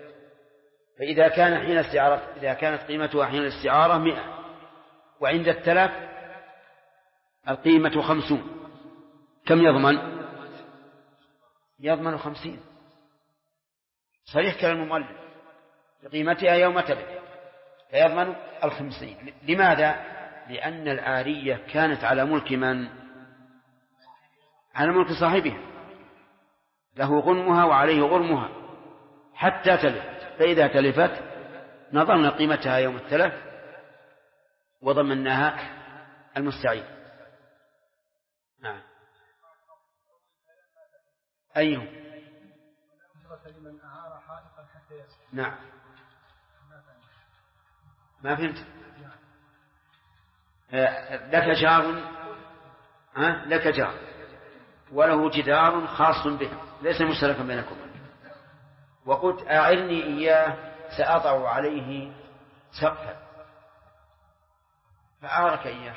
فإذا كان حين الاستعارة، إذا كانت قيمتها حين الاستعارة 100 وعند التلف القيمة 50. كم يضمن؟ يضمن 50. صريح كلام المؤلف بقيمتها يوم تبع، فيضمن 50. لماذا؟ لأن العارية كانت على ملك من؟ على ملك صاحبها، له غنمها وعليه غرمها حتى تلف، فإذا تلفت نظرنا قيمتها يوم التلف وضمناها المستعين. نعم. أيهم؟ نعم. ما فهمت. لك جار، لك جار وله جدار خاص به ليس مشتركا بينكم، وقلت أعرني إياه سأضع عليه سقفا، فأعرك إياه.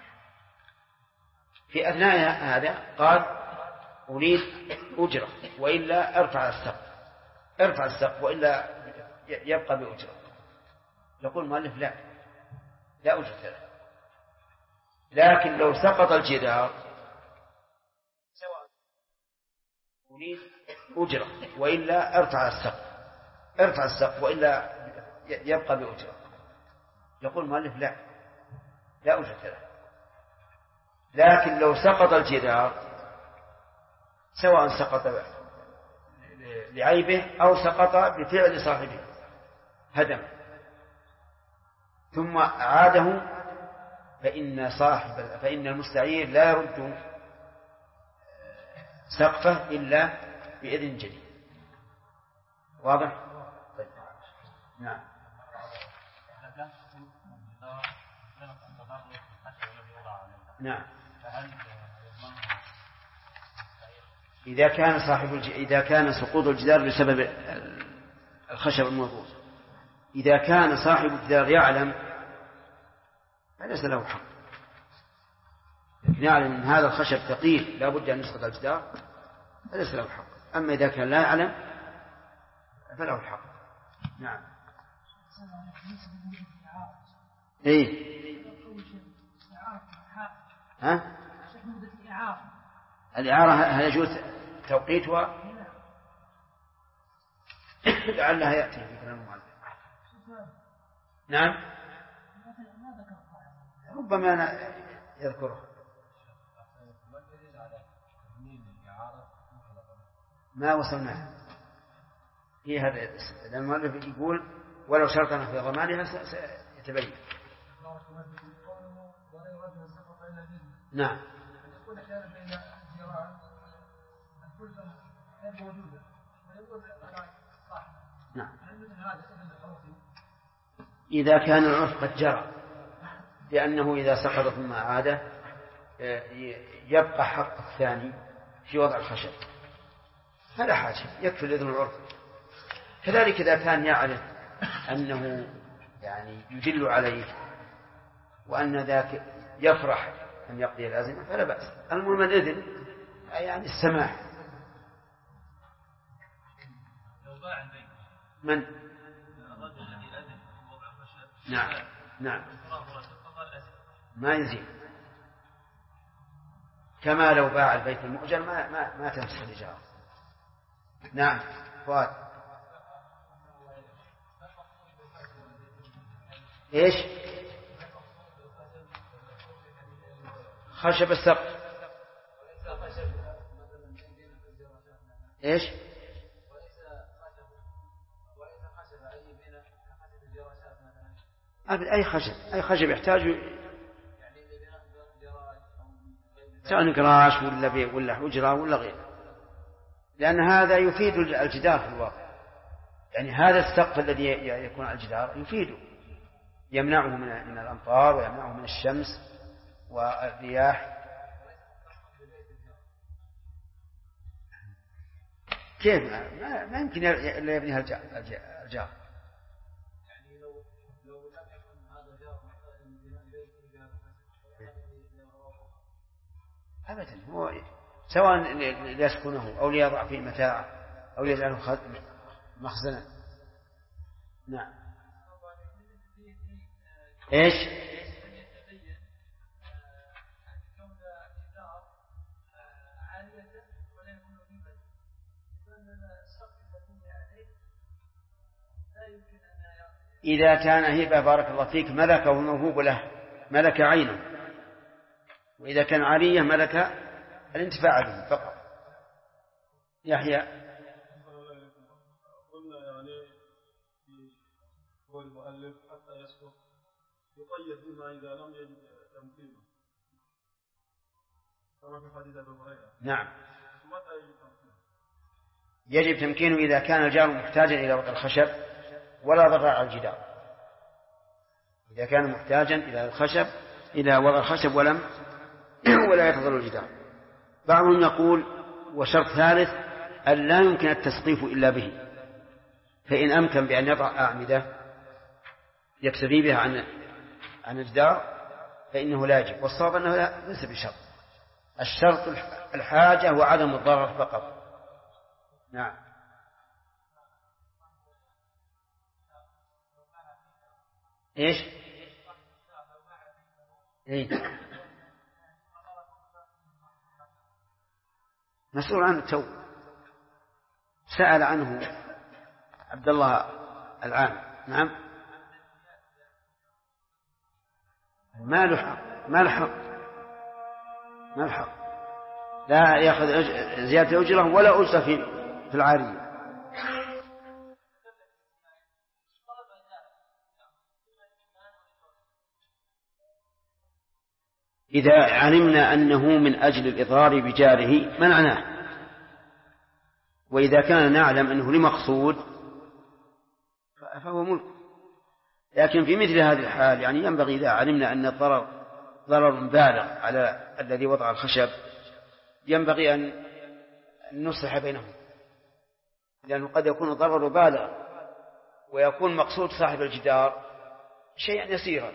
في أثناء هذا قال أريد أجرة وإلا ارفع السقف وإلا يبقى بأجرة. يقول المؤلف لا أجرة له، لكن لو سقط الجدار سواء أريد أجرة وإلا ارفع السقف وإلا يبقى بأجرة. يقول المؤلف لا أجرة له، لكن لو سقط الجدار سواء سقط لعيبه أو سقط بفعل صاحبه هدم ثم عاده، فإن المستعير لا يرد سقفه إلا بإذن جديد. واضح؟ طيب. نعم. نعم. إذا كان سقوط الجدار بسبب الخشب الموضوع، إذا كان صاحب الجدار يعلم فليس له حق، لكن يعلم أن هذا الخشب ثقيل لا بد أن يسقط الجدار فليس له حق. أما إذا كان لا يعلم فله الحق. نعم. إيه؟ ها؟ الإعارة هل يجوز توقيتها؟ لعلها يأتي في كلام المؤلف. نعم. ربما أنا يذكره. ما وصلنا في هذا لأن المؤلف يقول ولو شرطنا في ضمانها سيتبين. نعم. نعم. إذا كان العرف قد جرى لأنه إذا سقط ثم عاد يبقى حق الثاني في وضع الخشب فلا حاجة، يكفي الإذن العرف. كذلك إذا كان يعرف أنه يعني يدل عليه وأن ذاك يفرح أن يقضي الأزمة فلا بأس. المهم الإذن يعني السماح. من؟ الرجل الذي أذن وضع الخشب. نعم. ما يزيد، كما لو باع البيت المؤجر ما تنفسخ الإجارة. نعم. فؤاد. إيش؟ خشب السقف. إيش؟ أي خشب يحتاج سواء نقراش ولا حجرة ولا غيره، لأن هذا يفيد الجدار في الواقع. يعني هذا السقف الذي يكون على الجدار يفيده، يمنعه من الأمطار ويمنعه من الشمس والرياح. كيف ما يمكن إلا يبنيها الجار. أبدا، هو سواء ليسكنه أو ليضع فيه متاع أو يجعله مخزنا. نعم. إيش؟ إذا كان هبة بارك الله فيك ملكه الموهوب له ملك عينه، وإذا كان عارية ملك الانتفاع به فقط. يحيى قلنا يعني في قول المؤلف حتى يسقط يقيد بما إذا لم يجد تمكينه كما في حديث أبي هريرة. نعم. متى يجب تمكينه؟ يجب تمكينه إذا كان الجار محتاجا إلى وضع الخشب ولا ضرر على الجدار. إذا كان محتاجا إلى وضع الخشب ولا يتضرر الجدار. بعضهم يقول وشرط ثالث أن لا يمكن التسقيف إلا به، فإن أمكن بأن يضع أعمدة يكتفي بها عن الجدار فإنه لا يجب، والصواب أنه ليس بشرط. الشرط الحاجة وعدم الضرر فقط. نعم. إيش؟ مسؤول عنه تو سأل عنه عبد الله العام. نعم. ما له حق لا يأخذ زيادة أجرة ولا أجرة في العارية. إذا علمنا أنه من أجل الإضرار بجاره منعناه، وإذا كان نعلم أنه لمقصود فهو ملك. لكن في مثل هذه الحال يعني ينبغي إذا علمنا أن الضرر ضرر بالغ على الذي وضع الخشب ينبغي أن نصلح بينهم، لأنه قد يكون الضرر بالغ ويكون مقصود صاحب الجدار شيئا يسيرا.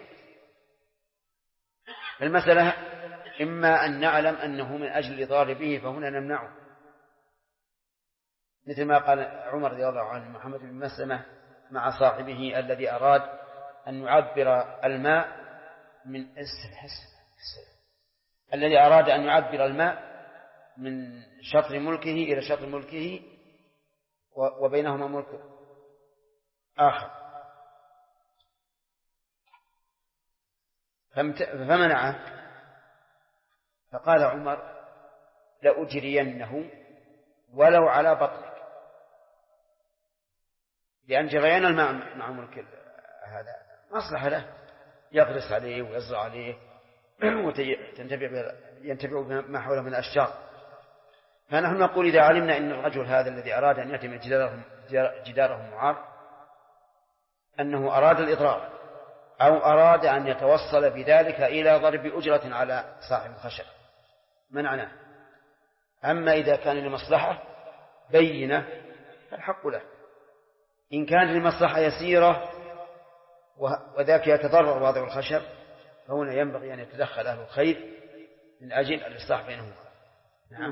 المسألة إما أن نعلم أنه من أجل الإضرار به فهنا نمنعه، مثل ما قال عمر رضي الله عنه محمد بن مسلمة مع صاحبه الذي أراد أن يعبر الماء من شطر ملكه إلى شطر ملكه وبينهما ملك آخر، فمنعه. فقال عمر لأجرينه ولو على بطنك، لأن جريان الماء مع ملك هذا مصلحة له، يغرس عليه ويزرع عليه وينتفع بما حوله من الأشجار. فنحن نقول إذا علمنا أن الرجل هذا الذي أراد أن يأتي من جداره معار أنه أراد الإضرار أو أراد أن يتوصل بذلك إلى ضرب أجرة على صاحب الخشب منعناه. أما إذا كان لمصلحة بينة فالحق له. إن كان لمصلحة يسيرة وذاك يتضرر واضع الخشب فهنا ينبغي أن يتدخل أهل الخير من أجل الإصلاح بينهم. نعم.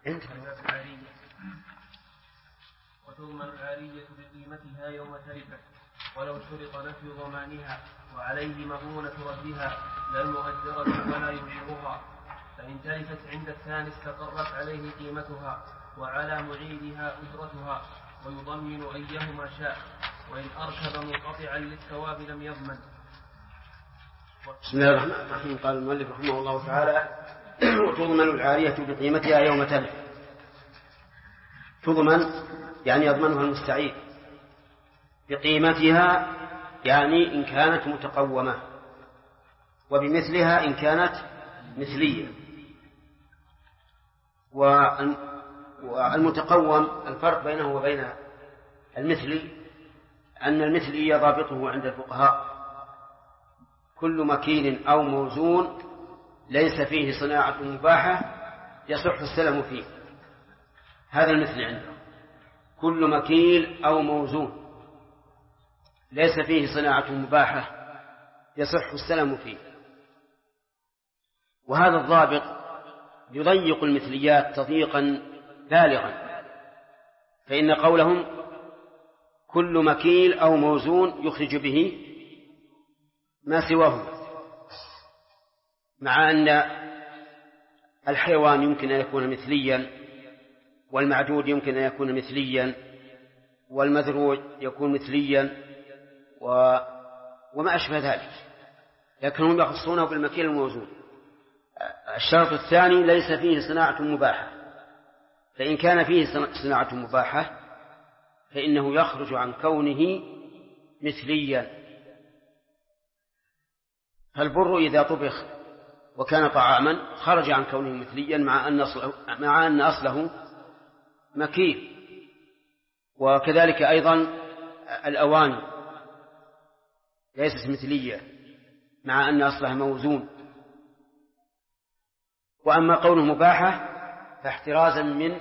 وتضمن العارية بقيمتها يوم تركه ولو شرط نفي ضمانها، وعليه مضمونة ردها لا المؤجرة ولا يعيرها، فإن تلفت عند الثاني استقرت عليه قيمتها وعلى معيدها أجرتها، ويضمن أيهما شاء، وإن أركب منقطعا للثواب لم يضمن. بسم الله الرحمن الرحيم. قال المؤلف رحمه الله تعالى وتضمن العارية بقيمتها يوم تلف. تضمن يعني يضمنها المستعير بقيمتها، يعني إن كانت متقومة، وبمثلها إن كانت مثلية. والمتقوم الفرق بينه وبين المثلي أن المثلي ضابطه عند الفقهاء كل مكيل أو موزون ليس فيه صناعة مباحة يصح السلم فيه. هذا المثل عنده كل مكيل أو موزون ليس فيه صناعة مباحة يصح السلم فيه. وهذا الضابط يضيق المثليات تضييقا بالغا، فإن قولهم كل مكيل أو موزون يخرج به ما سواه، مع أن الحيوان يمكن أن يكون مثليا والمعدود يمكن أن يكون مثليا والمذروع يكون مثليا وما أشبه ذلك، لكنهم يخصونه بالمكيل الموزون. الشرط الثاني ليس فيه صناعة مباحة، فإن كان فيه صناعة مباحة فإنه يخرج عن كونه مثليا. فالبر إذا طبخ وكان طعاما خرج عن كونه مثليا مع أن أصله مكيل. وكذلك أيضا الأواني ليست مثلية مع أن أصلها موزون. وأما قوله مباحة فاحترازا من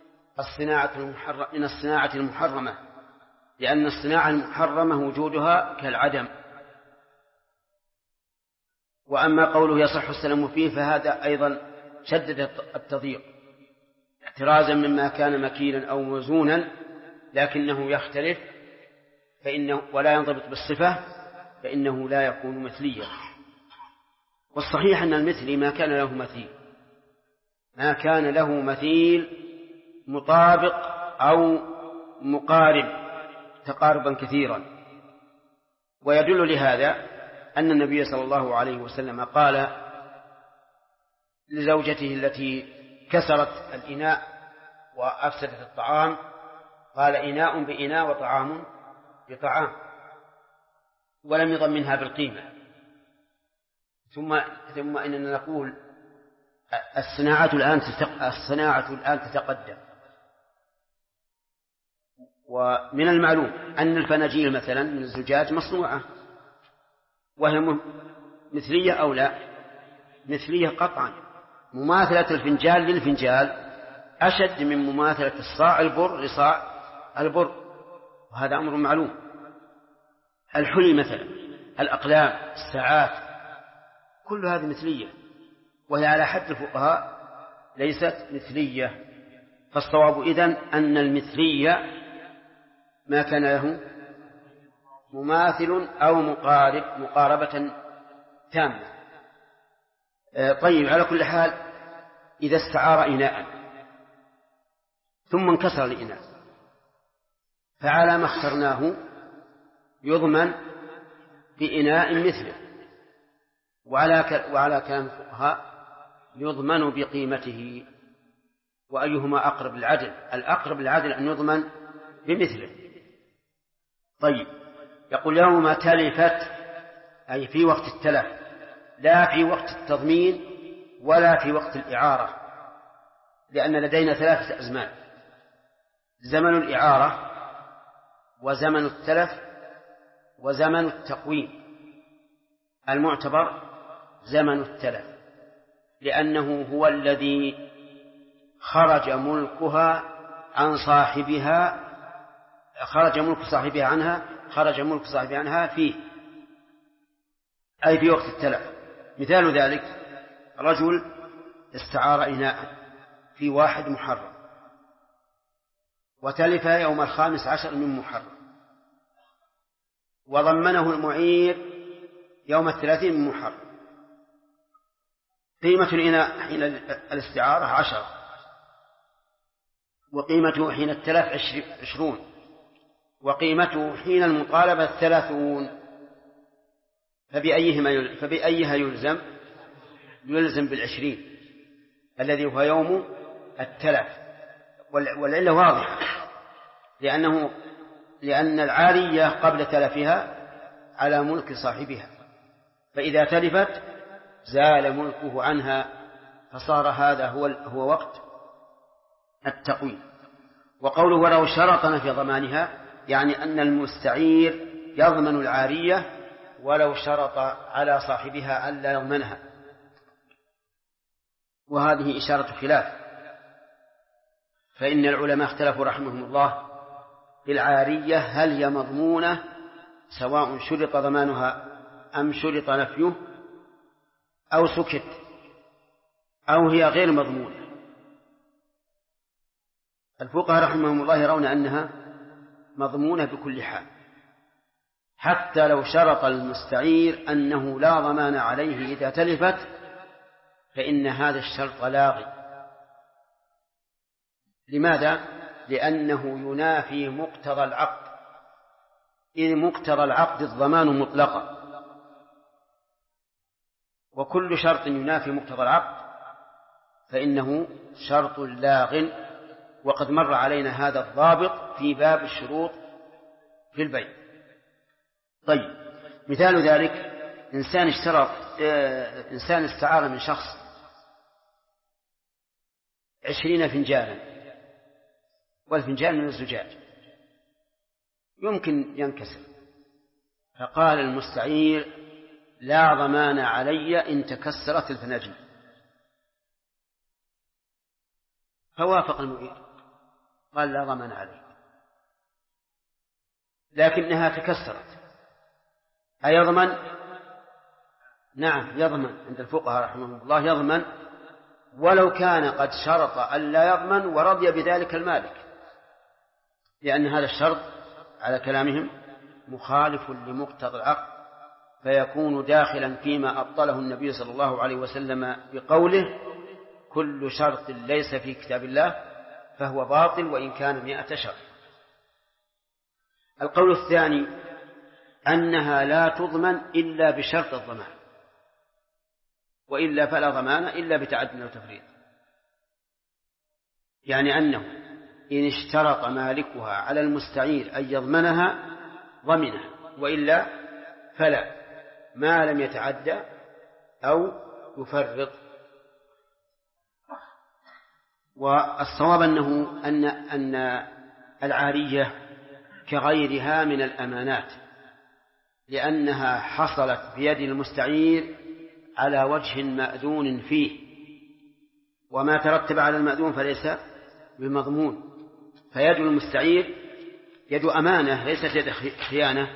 الصناعة المحرمة، لأن الصناعة المحرمة وجودها كالعدم. وأما قوله يصح السلام فيه فهذا أيضا شدد التضييق، احترازا مما كان مكيلا أو موزونا لكنه يختلف ولا ينضبط بالصفة فإنه لا يكون مثليا. والصحيح أن المثلي ما كان له مثيل مطابق أو مقارب تقاربا كثيرا. ويدل لهذا أن النبي صلى الله عليه وسلم قال لزوجته التي كسرت الإناء وأفسدت الطعام، قال إناء بإناء وطعام بطعام، ولم يضمنها بالقيمة. ثم إننا نقول الصناعة الآن تتقدم، ومن المعلوم أن الفناجيل مثلا من الزجاج مصنوعة وهي مثلية أو لا؟ مثلية قطعا. مماثلة الفنجال للفنجال أشد من مماثلة الصاع البر لصاع البر، وهذا أمر معلوم. الحلي مثلا، الأقلام، الساعات، كل هذه مثلية، وهي على حد الفقهاء ليست مثلية. فالصواب إذن أن المثلية ما كان له مماثل أو مقاربة تامة. طيب، على كل حال إذا استعار إناء ثم انكسر الإناء فعلى ما اخترناه يضمن بإناء مثله، وعلى كلام الفقهاء يضمن بقيمته. وأيهما أقرب للعدل؟ الأقرب للعدل أن يضمن بمثله. طيب، يقول يوم تلفت، أي في وقت التلف، لا في وقت التضمين ولا في وقت الإعارة، لأن لدينا 3 أزمان: زمن الإعارة وزمن التلف وزمن التقويم. المعتبر زمن التلف، لأنه هو الذي خرج ملكها عن صاحبها، خرج ملك صاحبها عنها فيه، أي في وقت التلف. مثال ذلك: رجل استعار إناء في 1 محرم وتلف يوم 15 من محرم، وضمنه المعير يوم 30 من محرم. قيمة الإناء حين الاستعارة 10، وقيمته حين التلف 20، وقيمته حين المطالبة 30. فبأيها يلزم 20 الذي هو يوم التلف. والعلة واضحة، لأن العارية قبل تلفها على ملك صاحبها، فإذا تلفت زال ملكه عنها، فصار هذا هو وقت التقويم. وقوله ولو شرطنا في ضمانها، يعني أن المستعير يضمن العارية ولو شرط على صاحبها ألا يضمنها. وهذه إشارة خلاف، فإن العلماء اختلفوا رحمهم الله في العارية هل هي مضمونة سواء شرط ضمانها أم شرط نفيه أو سكت، أو هي غير مضمونة. الفقهاء رحمهم الله يرون أنها مضمونة بكل حال، حتى لو شرط المستعير أنه لا ضمان عليه إذا تلفت فإن هذا الشرط لاغي. لماذا؟ لأنه ينافي مقتضى العقد، إذ مقتضى العقد الضمان مطلقا، وكل شرط ينافي مقتضى العقد فإنه شرط لاغ، وقد مر علينا هذا الضابط في باب الشروط في البيع. طيب، مثال ذلك إنسان استعار من شخص 20 فنجانا، والفنجان من الزجاج يمكن ينكسر، فقال المستعير: لا ضمان علي إن تكسرت الفناجين. فوافق المعير قال: لا ضمان علي، لكنها تكسرت، أيضمن؟ نعم يضمن، عند الفقهاء رحمهم الله يضمن، ولو كان قد شرط أن لا يضمن ورضي بذلك المالك، لأن هذا الشرط على كلامهم مخالف لمقتضى العقد، فيكون داخلا فيما أبطله النبي صلى الله عليه وسلم بقوله: كل شرط ليس في كتاب الله فهو باطل وإن كان 100 شرط. القول الثاني أنها لا تضمن إلا بشرط الضمان، وإلا فلا ضمان إلا بتعدي أو تفريط، يعني أنه إن اشترط مالكها على المستعير أن يضمنها ضمنها، وإلا فلا، ما لم يتعدى أو يفرط. والصواب أن العارية كغيرها من الأمانات، لأنها حصلت بيد المستعير على وجه مأذون فيه، وما ترتب على المأذون فليس بمضمون، فيد المستعير يد أمانة ليست يد خيانة.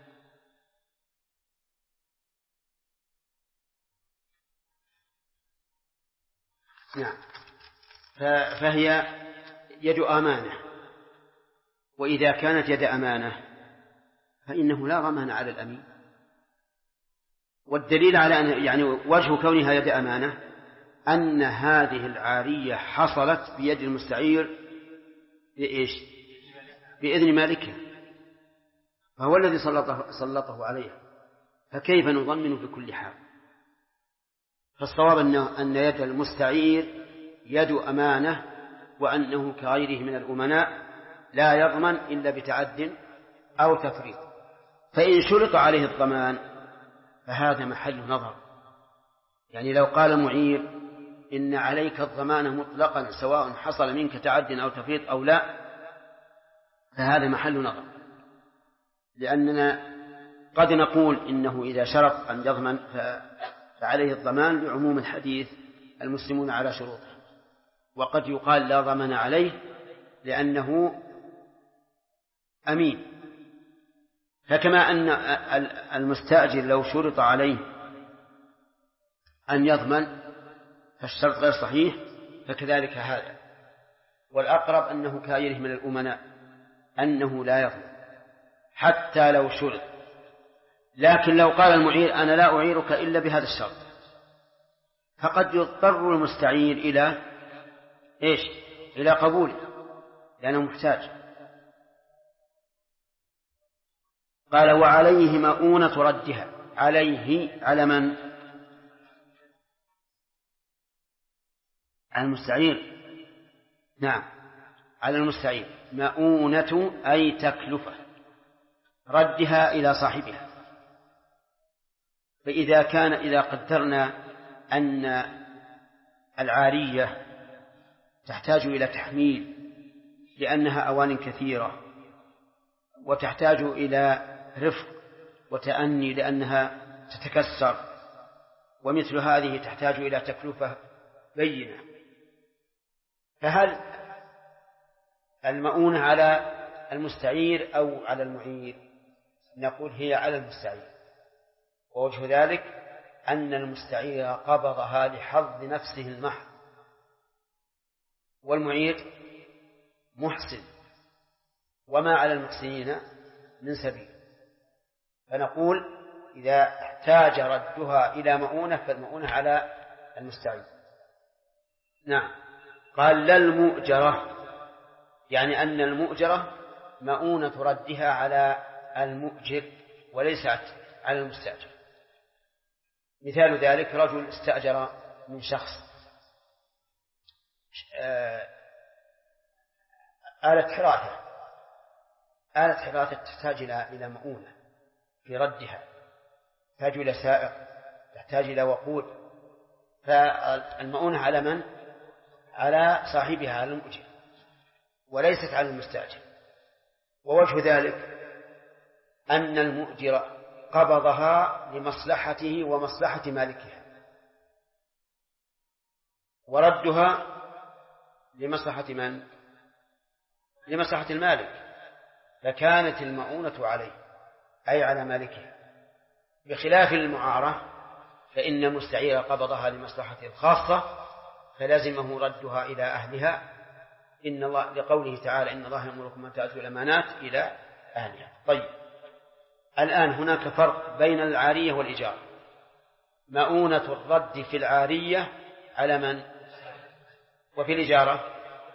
نعم، فهي يد أمانة، وإذا كانت يد أمانة فإنه لا ضمان على الأمين. والدليل على أن يعني وجه كونها يد أمانة أن هذه العارية حصلت بيد المستعير بإيش؟ بإذن مالكها، فهو الذي سلطه عليها، فكيف نضمن في كل حال؟ فالصواب أن يد المستعير يد أمانة، وأنه كغيره من الأمناء لا يضمن إلا بتعد أو تفريط. فإن شرط عليه الضمان فهذا محل نظر، يعني لو قال المعير: إن عليك الضمان مطلقا سواء حصل منك تعد أو تفريط أو لا، فهذا محل نظر، لأننا قد نقول إنه إذا شرط أن يضمن فعليه الضمان لعموم الحديث: المسلمون على شروطه، وقد يقال لا ضمان عليه لأنه أمين. فكما أن المستأجر لو شرط عليه أن يضمن فالشرط غير صحيح، فكذلك هذا. والأقرب أنه كغيره من الأمناء أنه لا يضمن حتى لو شرط. لكن لو قال المعير: أنا لا أعيرك إلا بهذا الشرط، فقد يضطر المستعير إلى إيش؟ إلى قبوله، لأنه محتاج. قال: وعليه مؤونة ردها. عليه على من؟ على المستعير. نعم، على المستعير مؤونة أي تكلفة ردها إلى صاحبها. إذا قدرنا أن العارية تحتاج إلى تحميل لأنها أوان كثيرة، وتحتاج إلى رفق وتأني لأنها تتكسر، ومثل هذه تحتاج إلى تكلفة بينة، فهل المؤونة على المستعير أو على المعير؟ نقول هي على المستعير، ووجه ذلك أن المستعير قبضها لحظ نفسه المحض، والمعير محسن، وما على المحسنين من سبيل. فنقول إذا احتاج ردها إلى مؤونة فالمؤونة على المستعير. نعم. قال: لا المؤجرة، يعني أن المؤجرة مؤونة ردها على المؤجر وليست على المستأجر. مثال ذلك رجل استأجر من شخص آلة حراثة تحتاج إلى مؤونة في ردها، تحتاج إلى سائق، تحتاج إلى وقود، فالمؤونة على من؟ على صاحبها، على المؤجر، وليست على المستأجر. ووجه ذلك أن المؤجر قبضها لمصلحته ومصلحة مالكها، وردها لمصلحة من؟ لمصلحة المالك، فكانت المؤونة عليه أي على مالكها، بخلاف المعارة فإن المستعير قبضها لمصلحته الخاصة فلازمه ردها إلى أهلها، إن الله لقوله تعالى إن الله يأمركم أن تؤدوا الأمانات إلى أهلها. طيب، الآن هناك فرق بين العارية والإيجار. مؤونة الرد في العارية على من؟ وفي الإجارة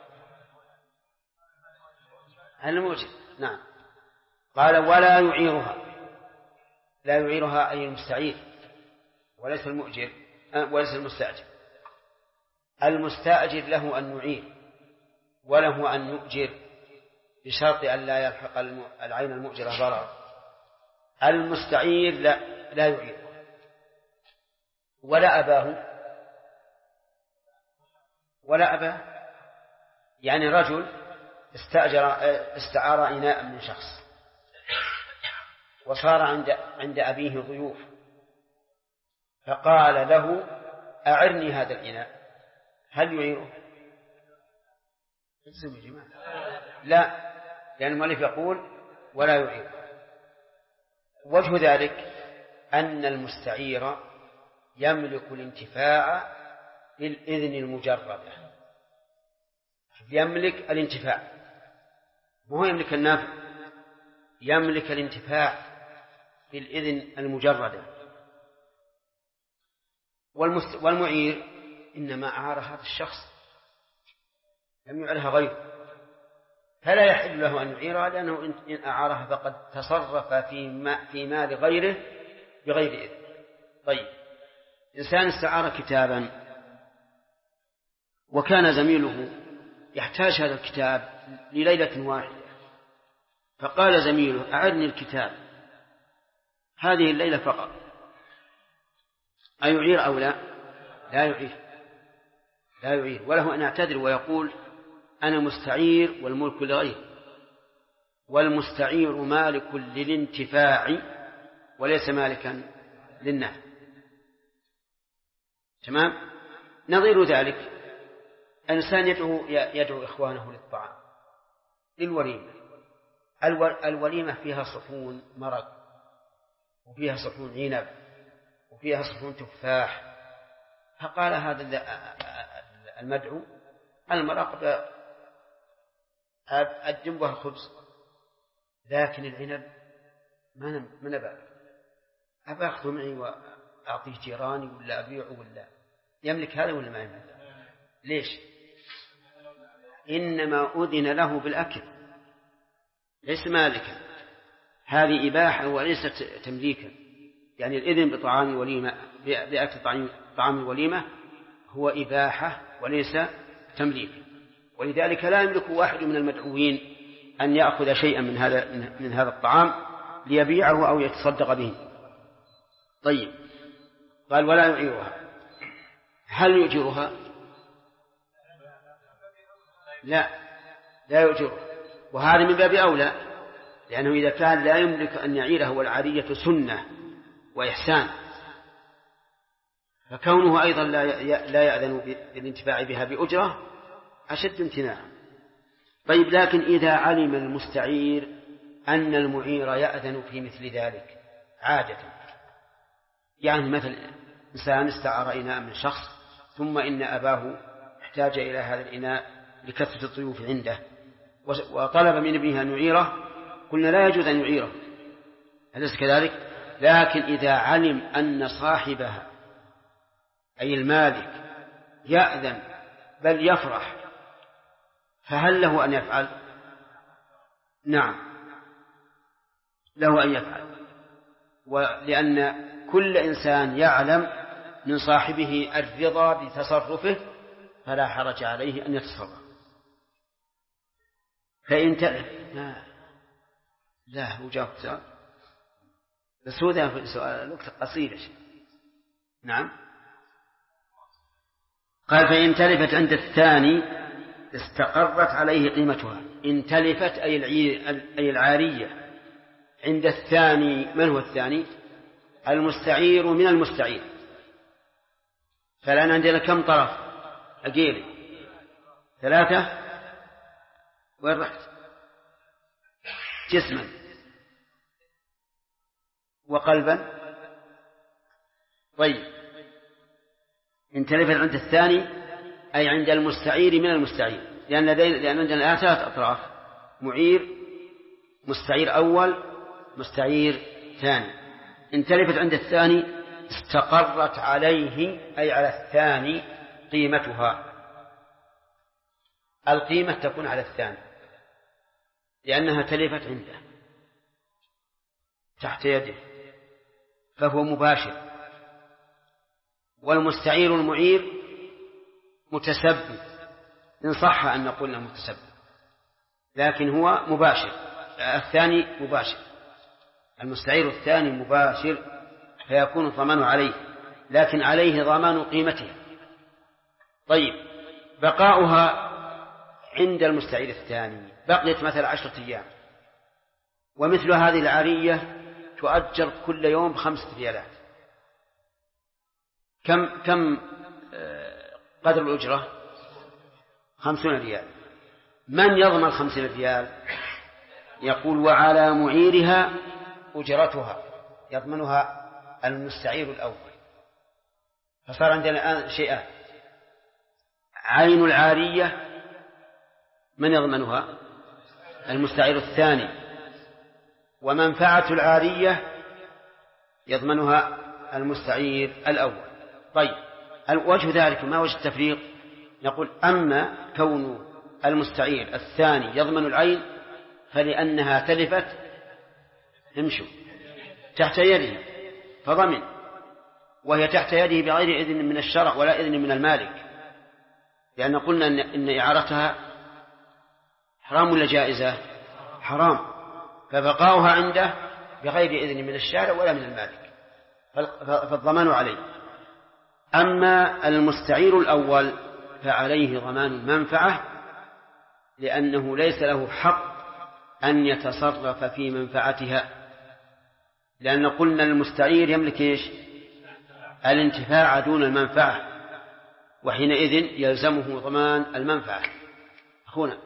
على المؤجر. نعم. قال ولا يعيرها، لا يعيرها أي المستعير وليس المؤجر وليس المستأجر. المستأجر له أن يعير وله أن يؤجر بشرط أن لا يلحق العين المؤجرة ضرر. المستعير لا يعير ولا أباه. يعني رجل استعار إناء من شخص وصار عند أبيه ضيوف، فقال له أعرني هذا الإناء، هل يعيره؟ لا، لأن المؤلف يقول ولا يعيره. وجه ذلك أن المستعير يملك الانتفاع بالإذن المجردة، يملك الانتفاع، وهو يملك النافع، يملك الانتفاع بالإذن المجردة. والمعير إنما أعار هذا الشخص، لم يعرها غيره، فلا يحل له أن يعيرها، لأنه إن أعارها فقد تصرف في مال غيره بغير إذن. طيب، إنسان استعار كتابا وكان زميله يحتاج هذا الكتاب لليلة واحدة، فقال زميله أعرني الكتاب هذه الليلة فقط، أيعير أو لا؟ لا يعير، وله أن يعتذر ويقول أنا مستعير والملك لغير، والمستعير مالك للانتفاع وليس مالكا للنفع. تمام؟ نظير ذلك إنسان يدعو إخوانه للطعام، للوليمة. الوليمة فيها صحون مرق، وفيها صحون عنب، وفيها صحون تفاح. فقال هذا المدعو المرق الجنبها خبز، لكن العنب ما نبأ، أبا أخذ معي وأعطيه جيراني ولا أبيعه، ولا يملك هذا ولا ما يملك؟ ليش؟ إنما أذن له بالأكل، ليس مالكا، هذه إباحة وليست تمليكا. يعني الإذن بطعام الوليمة، بأكل طعام الوليمة هو إباحة وليس تمليكا، ولذلك لا يملك واحد من المدعوين أن يأخذ شيئا من هذا الطعام ليبيعه أو يتصدق به. طيب، قال ولا يعيرها، هل يؤجرها؟ لا يؤجرها، وهذا من باب أولى، لأنه إذا كان لا يملك أن يعيره والعارية سنة وإحسان، فكونه أيضا لا يأذن بالانتفاع بها بأجرة أشد امتناعا. طيب، لكن إذا علم المستعير أن المعير يأذن في مثل ذلك عادة، يعني مثل إنسان استعار إناء من شخص ثم إن أباه احتاج إلى هذا الإناء لكثرة الضيوف عنده وطلب من ابنه أن يعيره، قلنا لا يجوز أن يعيره، أليس كذلك؟ لكن إذا علم أن صاحبها أي المالك يأذن بل يفرح، فهل له أن يفعل؟ نعم له أن يفعل، ولأن كل إنسان يعلم من صاحبه الرضا بتصرفه فلا حرج عليه أن يتصرف. فإن لا وجاوب سؤال بس هو ذا في سؤال الوقت قصير. نعم قال فإن تلفت عند الثاني استقرت عليه قيمتها. إن تلفت أي العارية عند الثاني. من هو الثاني؟ المستعير من المستعير. فالآن عندنا كم طرف؟ أقيل 3. وين رحت؟ جسما وقلبا. طيب إن تلفت عند الثاني أي عند المستعير من المستعير، لأن عندنا 3 أطراف: معير، مستعير أول، مستعير ثاني. إن تلفت عند الثاني استقرت عليه أي على الثاني قيمتها. القيمة تكون على الثاني لأنها تلفت عنده تحت يده فهو مباشر، والمستعير المعير متسبب إن صح أن نقول أنه متسبب، لكن هو مباشر. الثاني مباشر، المستعير الثاني مباشر فيكون ضمانه عليه، لكن عليه ضمان قيمته. طيب بقاؤها عند المستعير الثاني بقيت مثلا 10 أيام، ومثل هذه العارية تؤجر كل يوم 5 ريالات. كم قدر الأجرة؟ 50 ريال. من يضمن 50 ريال؟ يقول وعلى معيرها أجرتها، يضمنها المستعير الأول. فصار عندنا الآن شيئان: عين العارية من يضمنها؟ المستعير الثاني، ومنفعة العارية يضمنها المستعير الأول. طيب وجه ذلك ما وجه التفريق؟ نقول أما كون المستعير الثاني يضمن العين فلأنها تلفت تحت يده فضمن، وهي تحت يده بغير إذن من الشرع ولا إذن من المالك، لأن قلنا إن إعارتها حرام ولا جائزة؟ حرام، فبقاؤها عنده بغير إذن من الشارع ولا من المالك، فالضمان عليه. أما المستعير الأول فعليه ضمان المنفعة، لأنه ليس له حق أن يتصرف في منفعتها، لأن قلنا المستعير يملك الانتفاع دون المنفعة، وحينئذ يلزمه ضمان المنفعة. أخونا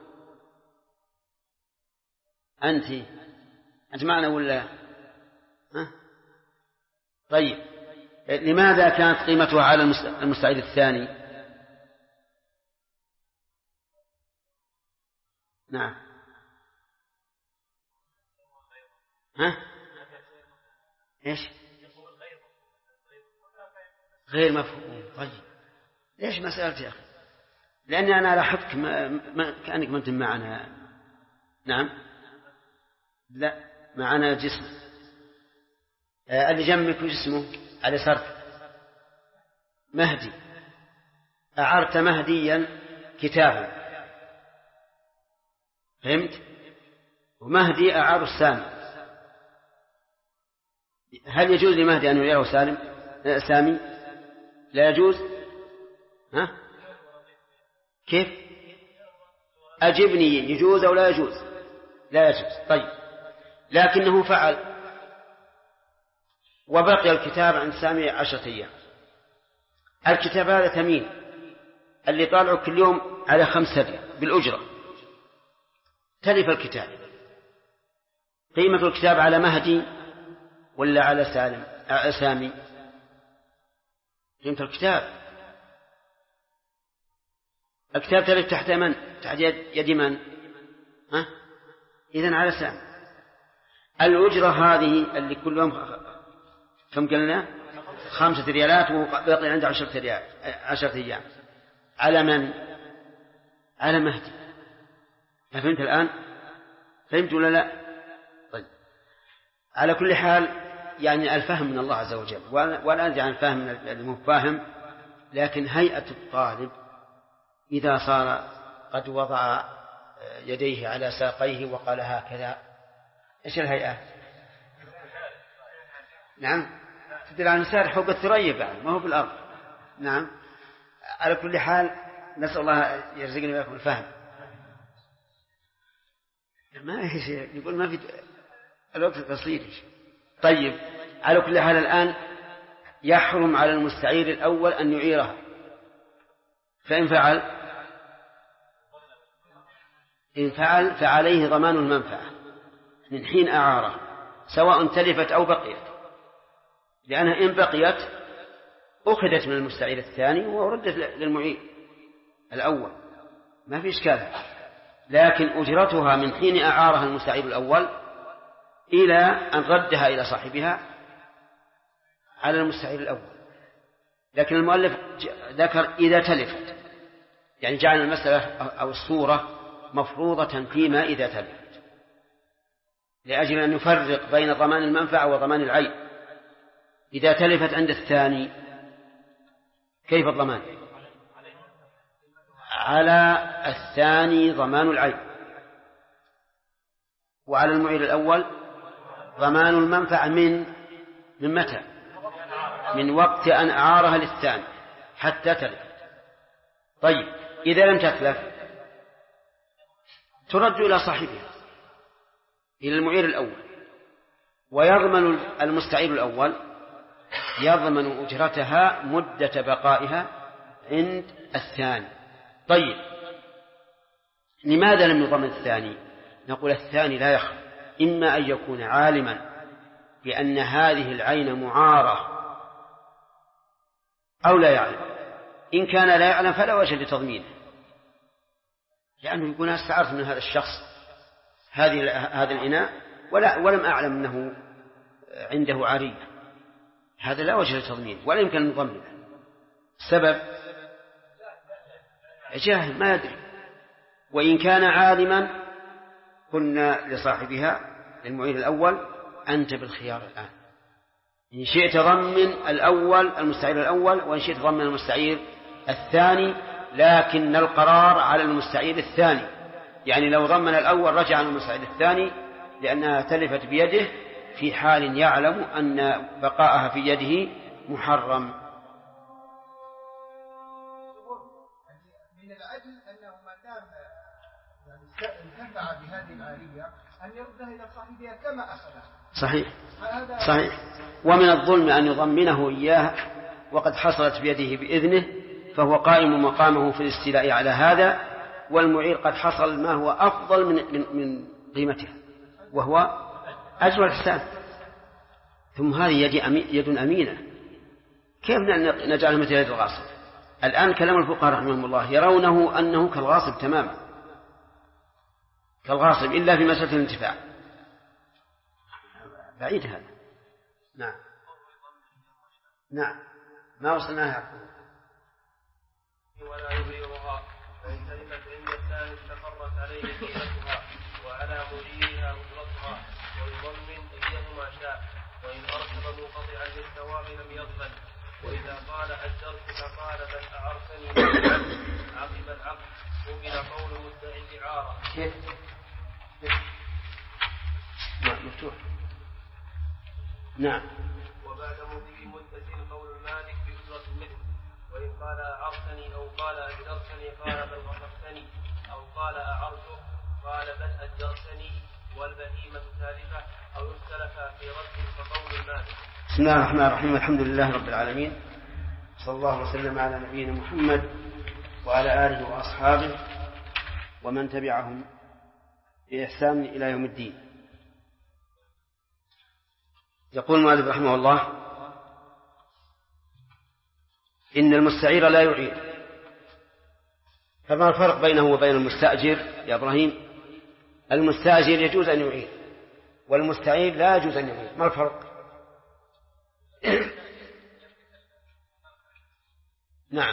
أنت معنا ولا طيب لماذا كانت قيمتها على المستعير الثاني؟ نعم إيش غير مفهوم. طيب ليش ما سألت يا أخي؟ لأني أنا لاحظتك كأنك ما أنت معنا. نعم لا معنا جسم اللي جنبك وجسمه على يسارك مهدي، أعرت مهديا كتابا، فهمت؟ ومهدي أعار السامي، هل يجوز لمهدي أن يريه سامي؟ لا يجوز. كيف؟ أجبني، يجوز أو لا يجوز؟ لا يجوز. طيب لكنه فعل وبقي الكتاب عند سامي 10 أيام. الكتاب هذا ثمين، اللي طالعه كل يوم على 5 ريال بالأجرة. تلف الكتاب، قيمة الكتاب على مهدي ولا على سامي؟ قيمة الكتاب تلف تحت من؟ تحت يد من؟ إذن على سامي. الأجرة هذه اللي كل يوم كم قلنا؟ 5 ريالات، وبقي عنده 10 أيام. على من؟ على مهدي. فهمت الآن؟ فهمت ولا لا؟ طيب على كل حال يعني الفهم من الله عز وجل، ولا أدري عن الفهم من المفاهم، لكن هيئة الطالب إذا صار قد وضع يديه على ساقيه وقال هكذا، إيش الهيئة؟ نعم تدل على المسار حق الثريا بعد، ما هو بالأرض. نعم على كل حال نسأل الله يرزقني وياكم الفهم. ما يقول ما في الوقت قصير. طيب على كل حال الآن يحرم على المستعير الأول أن يعيرها، فإن فعل فعليه ضمان المنفعة من حين أعاره، سواء تلفت أو بقيت، لأنها إن بقيت أخذت من المستعير الثاني وردت للمعير الأول، ما في إشكال، لكن أجرتها من حين أعارها المستعير الأول إلى أن ردها إلى صاحبها على المستعير الأول. لكن المؤلف ذكر إذا تلفت، يعني جعل المسألة أو الصورة مفروضة فيما إذا تلفت، لأجل أن يفرق بين ضمان المنفعة وضمان العيب. إذا تلفت عند الثاني كيف الضمان؟ على الثاني ضمان العيب، وعلى المعير الأول ضمان المنفعة من متى؟ من وقت أن أعارها للثاني حتى تلف. طيب إذا لم تتلف ترد إلى صاحبها، إلى المعير الأول، ويضمن المستعير الأول يضمن أجرتها مدة بقائها عند الثاني. طيب لماذا لم يضمن الثاني؟ نقول الثاني لا يخفى، إما أن يكون عالما بأن هذه العين معارة أو لا يعلم. إن كان لا يعلم فلا وجه لتضمينه، لأنه يكون استعرت من هذا الشخص هذا الإناء ولم أعلم أنه عنده عارية، هذا لا وجه لتضمينه ولا يمكن أن نضمنه. السبب جاهل ما يدري. وإن كان عالما قلنا لصاحبها للمعير الأول أنت بالخيار الآن، إن شئت ضمن الأول المستعير الأول، وإن شئت ضمن المستعير الثاني، لكن القرار على المستعير الثاني. يعني لو ضمن الأول رجع عن المستعير الثاني لأنها تلفت بيده في حال يعلم أن بقاءها في يده محرم. من العدل أنه ما دام انتفع بهذه العارية أن يردها إلى صاحبها كما أخذها. صحيح. ومن الظلم أن يضمنه إياه وقد حصلت بيده بإذنه، فهو قائم مقامه في الاستيلاء على هذا، والمعير قد حصل ما هو أفضل من قيمته وهو أجر الحساب. ثم هذه يد أمينة، كيف نجعلها مثل يد الغاصب؟ الآن كلام الفقهاء رحمهم الله يرونه أنه كالغاصب تماما، كالغاصب إلا في مسألة الانتفاع، بعيد هذا. نعم ما وصلناها. ولا يبررها، فإن سلمت عند الثاني استقرت عليه قيمتها وعلى مديرها أجرتها، ويضمن أيهما شاء، وإن أرسل منقطعا للثواب لم يضمن. وإذا قال أجرتك قال بل أعرتني عقب العقد قبل قول مدعي الإعارة. مفتوح. نعم. وبعد مضي مدة قول المالك بأجرة المثل، وإن قال أعرتني أو قال أجرتني قال بل غصبتني، أو قال أعرته قال بل أجرتني، والبهيمة ثالثة أو يختلف في رد فقول المالك. بسم الله الرحمن الرحيم، الحمد لله رب العالمين، صلى الله وسلم على نبينا محمد وعلى آله وأصحابه ومن تبعهم بإحسان إلى يوم الدين. يقول المؤلف رحمه الله: إن المستعير لا يعير. فما الفرق بينه وبين المستأجر يا إبراهيم؟ المستأجر يجوز أن يعير والمستعير لا يجوز أن يعير، ما الفرق؟ نعم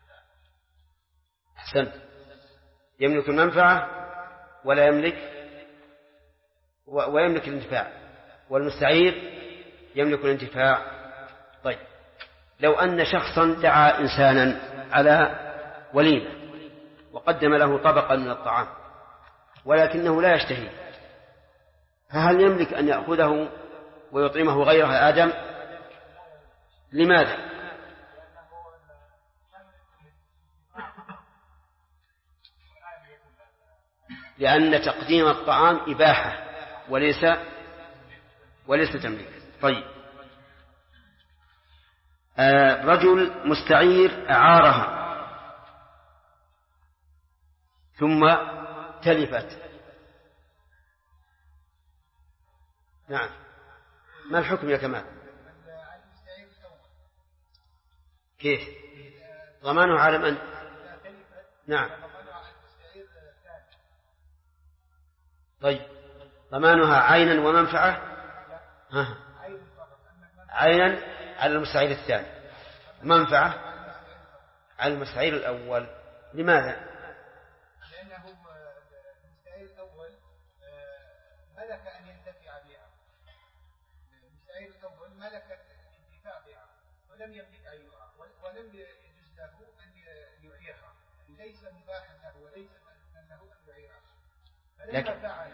أحسنت، يملك المنفعة ولا يملك ويملك الانتفاع، والمستعير يملك الانتفاع. طيب، لو أن شخصا دعا إنسانا على وليمة وقدم له طبقا من الطعام ولكنه لا يشتهي، فهل يملك أن يأخذه ويطعمه غيره آدم؟ لماذا؟ لأن تقديم الطعام إباحة وليس تمليك. طيب، رجل مستعير أعارها ثم تلفت، نعم، ما الحكم يا كمال؟ كيف ضمانه على من؟ نعم، طيب، ضمانها عينا ومنفعة؟ عينا على المستعير الثاني، منفعة على المستعير الأول. لماذا؟ لأنه المستعير الأول ملك أن ينتفع بها، المستعير الأول ملك الانتفاع بها ولم يملك عينها ولم يجوز له أن يعيرها، ليس مباحا له وليس له أن يعيرها. فلما فعل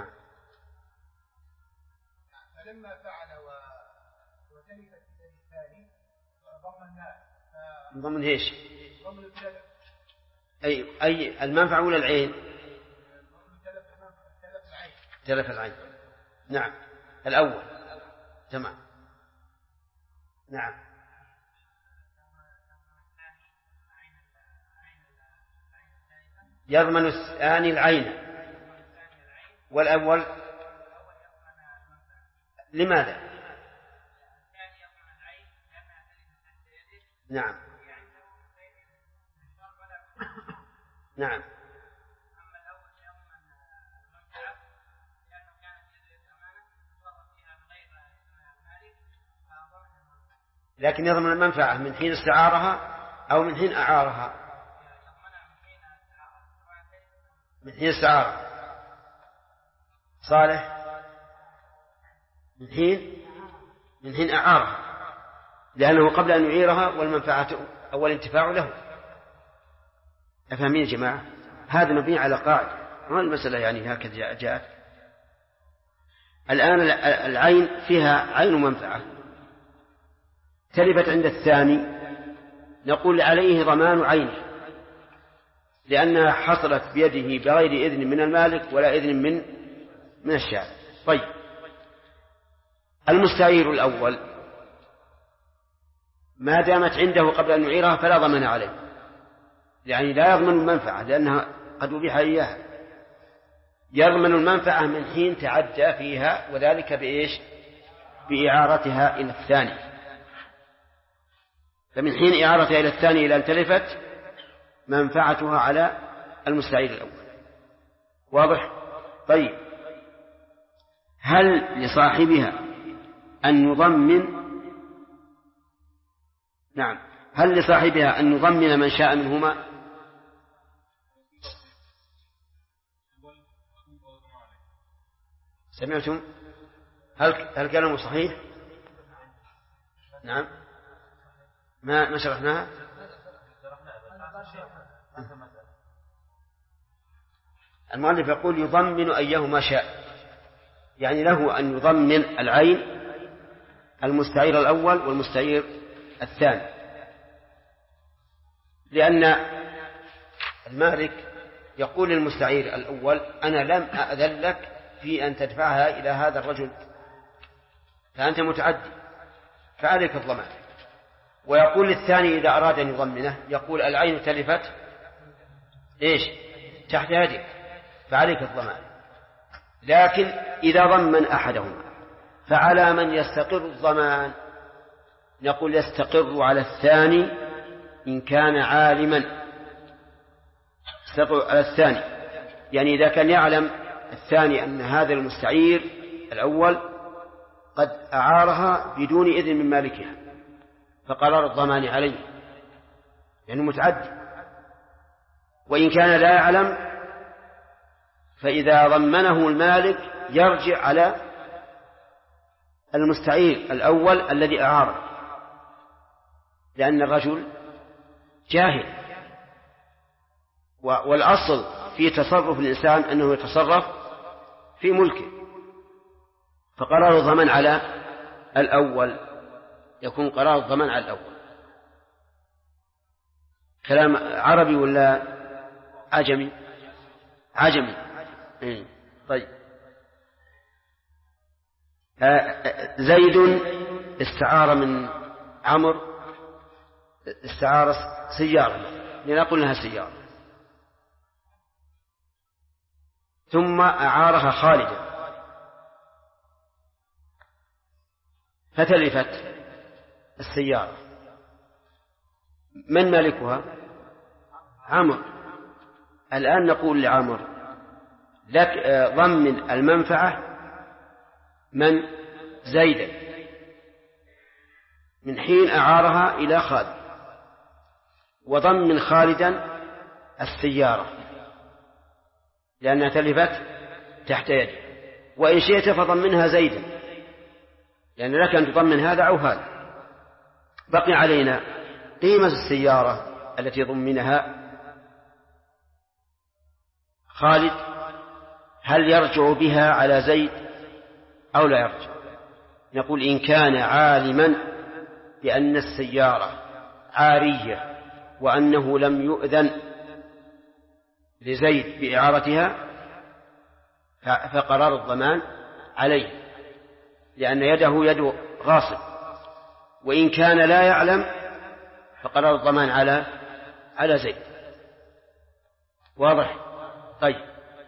فلما فعل وتلفت الثاني ضمن ايش؟ ضمن التلف. أي المنفعة ولا العين؟ تلف العين. نعم، الأول. تمام. نعم. يضمن الثاني العين والأول لماذا؟ نعم. نعم. لكن يضمن المنفعة من حين استعارها أو من حين أعارها؟ من حين استعارها. صالح؟ من حين أعارها، لأنه قبل أن يعيرها والمنفعة أو الانتفاع له. أفهمين يا جماعة؟ هذا مبني على قاعدة، ما المسألة يعني هكذا جاءت. الآن العين فيها عين منفعة تلفت عند الثاني، نقول عليه ضمان عينه لأنها حصلت بيده بغير إذن من المالك ولا إذن من الشارع. طيب، المستعير الأول ما دامت عنده قبل أن يعيرها فلا ضمان عليه، يعني لا يضمن المنفعة لأنها قد أبيح إياها، يضمن المنفعة من حين تعدى فيها، وذلك بإيش؟ بإعارتها إلى الثاني. فمن حين إعارتها إلى الثاني إلى أن تلفت منفعتها على المستعير الأول. واضح؟ طيب، هل لصاحبها أن يضمن؟ نعم، هل لصاحبها أن يضمن من شاء منهما؟ سمعتم؟ هل كلامه صحيح؟ نعم، ما شرحناها. المؤلف يقول يضمن أيهما شاء، يعني له أن يضمن العين المستعير الأول والمستعير الثاني، لأن المالك يقول للمستعير الأول أنا لم أأذن لك في أن تدفعها إلى هذا الرجل فأنت متعدي فعليك الضمان. ويقول للثاني إذا أراد أن يضمنه يقول العين تلفت إيش؟ تحت يدك فعليك الضمان. لكن إذا ضمن أحدهما فعلى من يستقر الضمان؟ نقول يستقر على الثاني إن كان عالما، يستقر على الثاني، يعني إذا كان يعلم الثاني أن هذا المستعير الأول قد أعارها بدون إذن من مالكها فقرار الضمان عليه لأنه متعدي. وإن كان لا يعلم فإذا ضمنه المالك يرجع على المستعير الأول الذي أعاره، لأن الرجل جاهل، والأصل في تصرف الإنسان أنه يتصرف في ملكه، فقرار الضمان على الأول، يكون قرار الضمان على الأول. كلام عربي ولا عجمي؟ عجمي. طيب. زيد استعار من عمرو استعار سيارة، لنقل لها سيارة، ثم أعارها خالدا فتلفت السيارة، من مالكها؟ عمرو. الآن نقول لعمرو لك ضمن المنفعة من؟ زيدا، من حين أعارها إلى خالد، وضمن خالدا السيارة لأنها تلفت تحت يده، وإن شئت فضمنها زيدا، لأن لك أن تضمن هذا أو هذا. بقي علينا قيمة السيارة التي ضمنها خالد، هل يرجع بها على زيد أو لا يرجع؟ نقول إن كان عالما بأن السيارة عارية وأنه لم يؤذن لزيد بإعارتها فقرار الضمان عليه، لأن يده يد غاصب. وإن كان لا يعلم فقرار الضمان على زيد. واضح؟ طيب.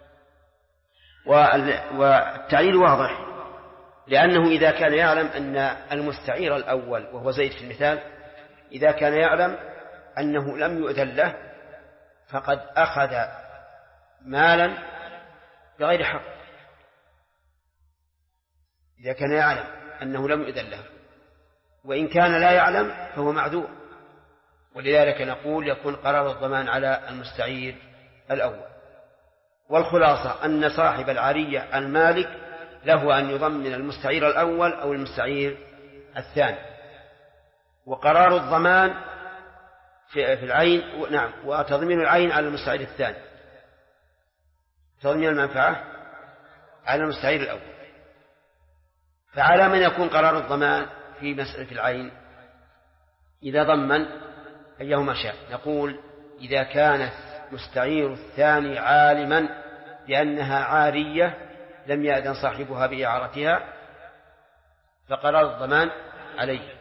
والتعليل واضح، لأنه إذا كان يعلم أن المستعير الأول وهو زيد في المثال، إذا كان يعلم أنه لم يؤذن له فقد أخذ مالا بغير حق، إذا كان يعلم أنه لم يؤذن له. وإن كان لا يعلم فهو معذور، ولذلك نقول يكون قرار الضمان على المستعير الأول. والخلاصة أن صاحب العارية المالك له أن يضمن المستعير الأول أو المستعير الثاني، وقرار الضمان في العين، نعم، وتضمين العين على المستعير الثاني، تضمين المنفعة على المستعير الأول. فعلى من يكون قرار الضمان في مسألة العين إذا ضمن أيهما شاء؟ نقول إذا كان مستعير الثاني عالما بأنها عارية لم يأذن صاحبها بإعارتها فقرار الضمان عليه،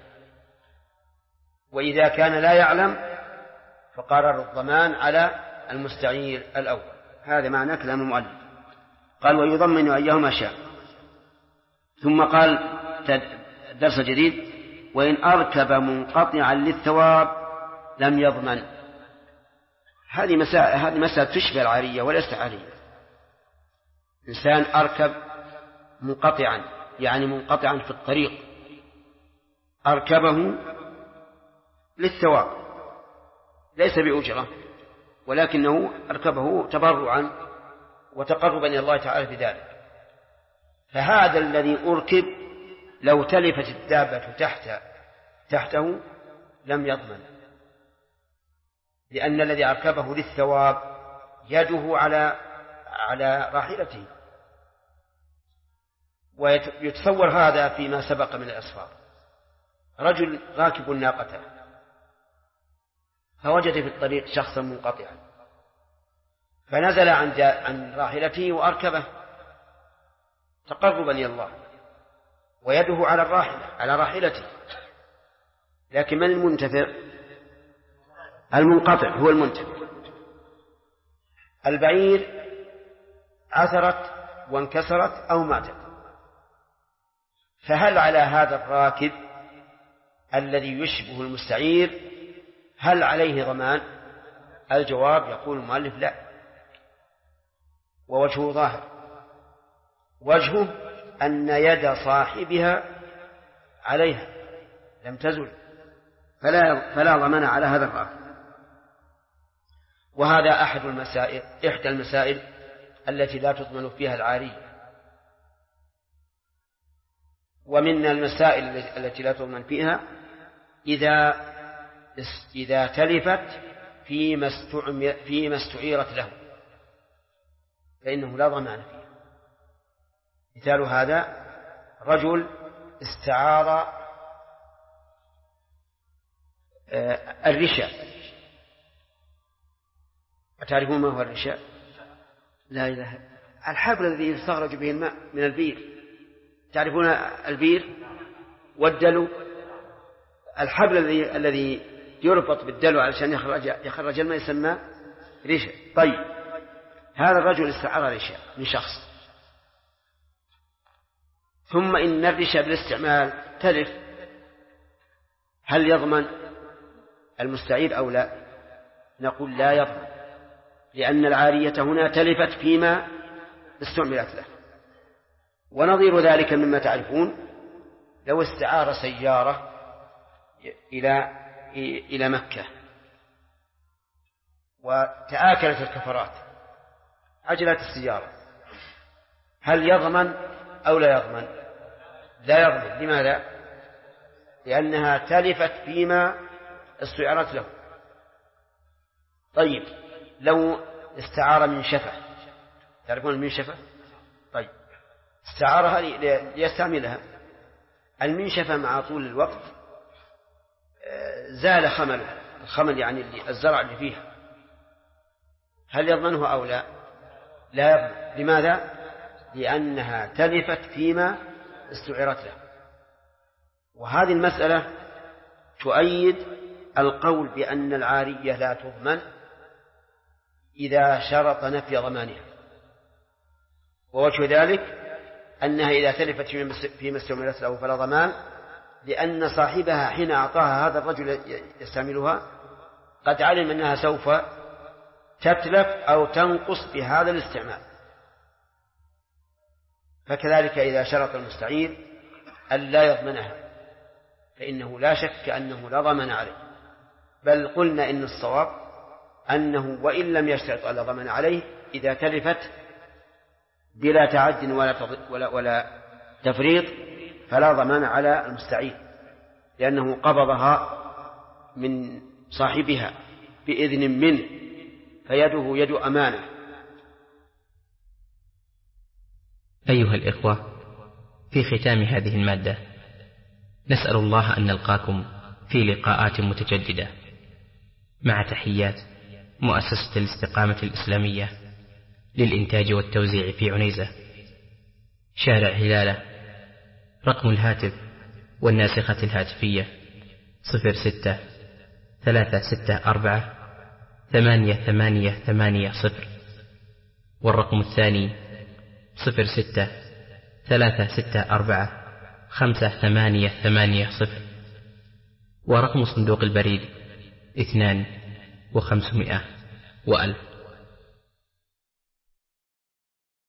وإذا كان لا يعلم فقرار الضمان على المستعير الأول. هذا معنى كلام المؤلف. قال ويضمن أيهما شاء، ثم قال درس جديد وإن أركب منقطعا للثواب لم يضمن. هذه مسألة تشبه العارية وليست عارية. إنسان أركب منقطعا، يعني منقطعا في الطريق، أركبه للثواب ليس بأجرة، ولكنه أركبه تبرعا وتقربا إلى الله تعالى بذلك. فهذا الذي أركب لو تلفت الدابة تحته لم يضمن، لأن الذي أركبه للثواب يده على راحلته. ويتصور هذا فيما سبق من الأسفار. رجل راكب ناقته فوجد في الطريق شخصا منقطعا فنزل عن راحلته وأركبه تقربا إلى الله، ويده على راحلته، لكن من المنتفع؟ المنقطع هو المنتفع. البعير عثرت وانكسرت أو ماتت، فهل على هذا الراكب الذي يشبه المستعير هل عليه ضمان؟ الجواب يقول المؤلف لا، ووجهه ظاهر. وجهه أن يد صاحبها عليها لم تزل، فلا ضمان على هذا الراكب. وهذا إحدى المسائل التي لا تضمن فيها العارية، ومن المسائل التي لا تضمن فيها إذا تلفت فيما استعيرت له فإنه لا ضمان فيه. مثال هذا رجل استعار الرشا. أتعرفون ما هو الرشا؟ لا إله، الحبل الذي يستخرج به الماء من البير. تعرفون البير والدلو؟ الحبل الذي يربط بالدلو علشان يخرج الماء يسمى رشا. طيب، هذا الرجل استعار رشا من شخص، ثم إن الرشا بالاستعمال تلف، هل يضمن المستعير أو لا؟ نقول لا يضمن، لأن العارية هنا تلفت فيما استعملت له. ونظير ذلك مما تعرفون، لو استعار سيارة إلى مكة وتآكلت الكفرات عجلات السيارة، هل يضمن أو لا يضمن؟ لا يضمن. لماذا؟ لأنها تلفت فيما استعارت له. طيب، لو استعار منشفة، تعرفون المنشفة؟ طيب، استعارها ليستعملها. المنشفة مع طول الوقت زال خملها، الخمل يعني الزرع اللي فيها، هل يضمنه أو لا؟ لا يضمن. لماذا؟ لأنها تلفت فيما استعارت له. وهذه المسألة تؤيد القول بأن العارية لا تضمن إذا شرط نفي ضمانها. ووجه ذلك أنها إذا تلفت فيما استعملت له فلا ضمان، لأن صاحبها حين أعطاها هذا الرجل يستعملها قد علم أنها سوف تتلف أو تنقص بهذا الاستعمال. فكذلك إذا شرط المستعير ألا يضمنها فإنه لا شك أنه لا ضمن عليه، بل قلنا إن الصواب أنه وإن لم يشترط ألا ضمن عليه إذا تلفت بلا تعد ولا تفريط فلا ضمان على المستعير، لأنه قبضها من صاحبها بإذن منه، فيده يد أمانة. أيها الإخوة، في ختام هذه المادة نسأل الله أن نلقاكم في لقاءات متجددة، مع تحيات مؤسسة الاستقامة الإسلامية للإنتاج والتوزيع في عنيزة، شارع هلالة. رقم الهاتف والناسخة الهاتفية 06-364-8880، والرقم الثاني 06-364-5880، ورقم صندوق البريد 2500 و1000.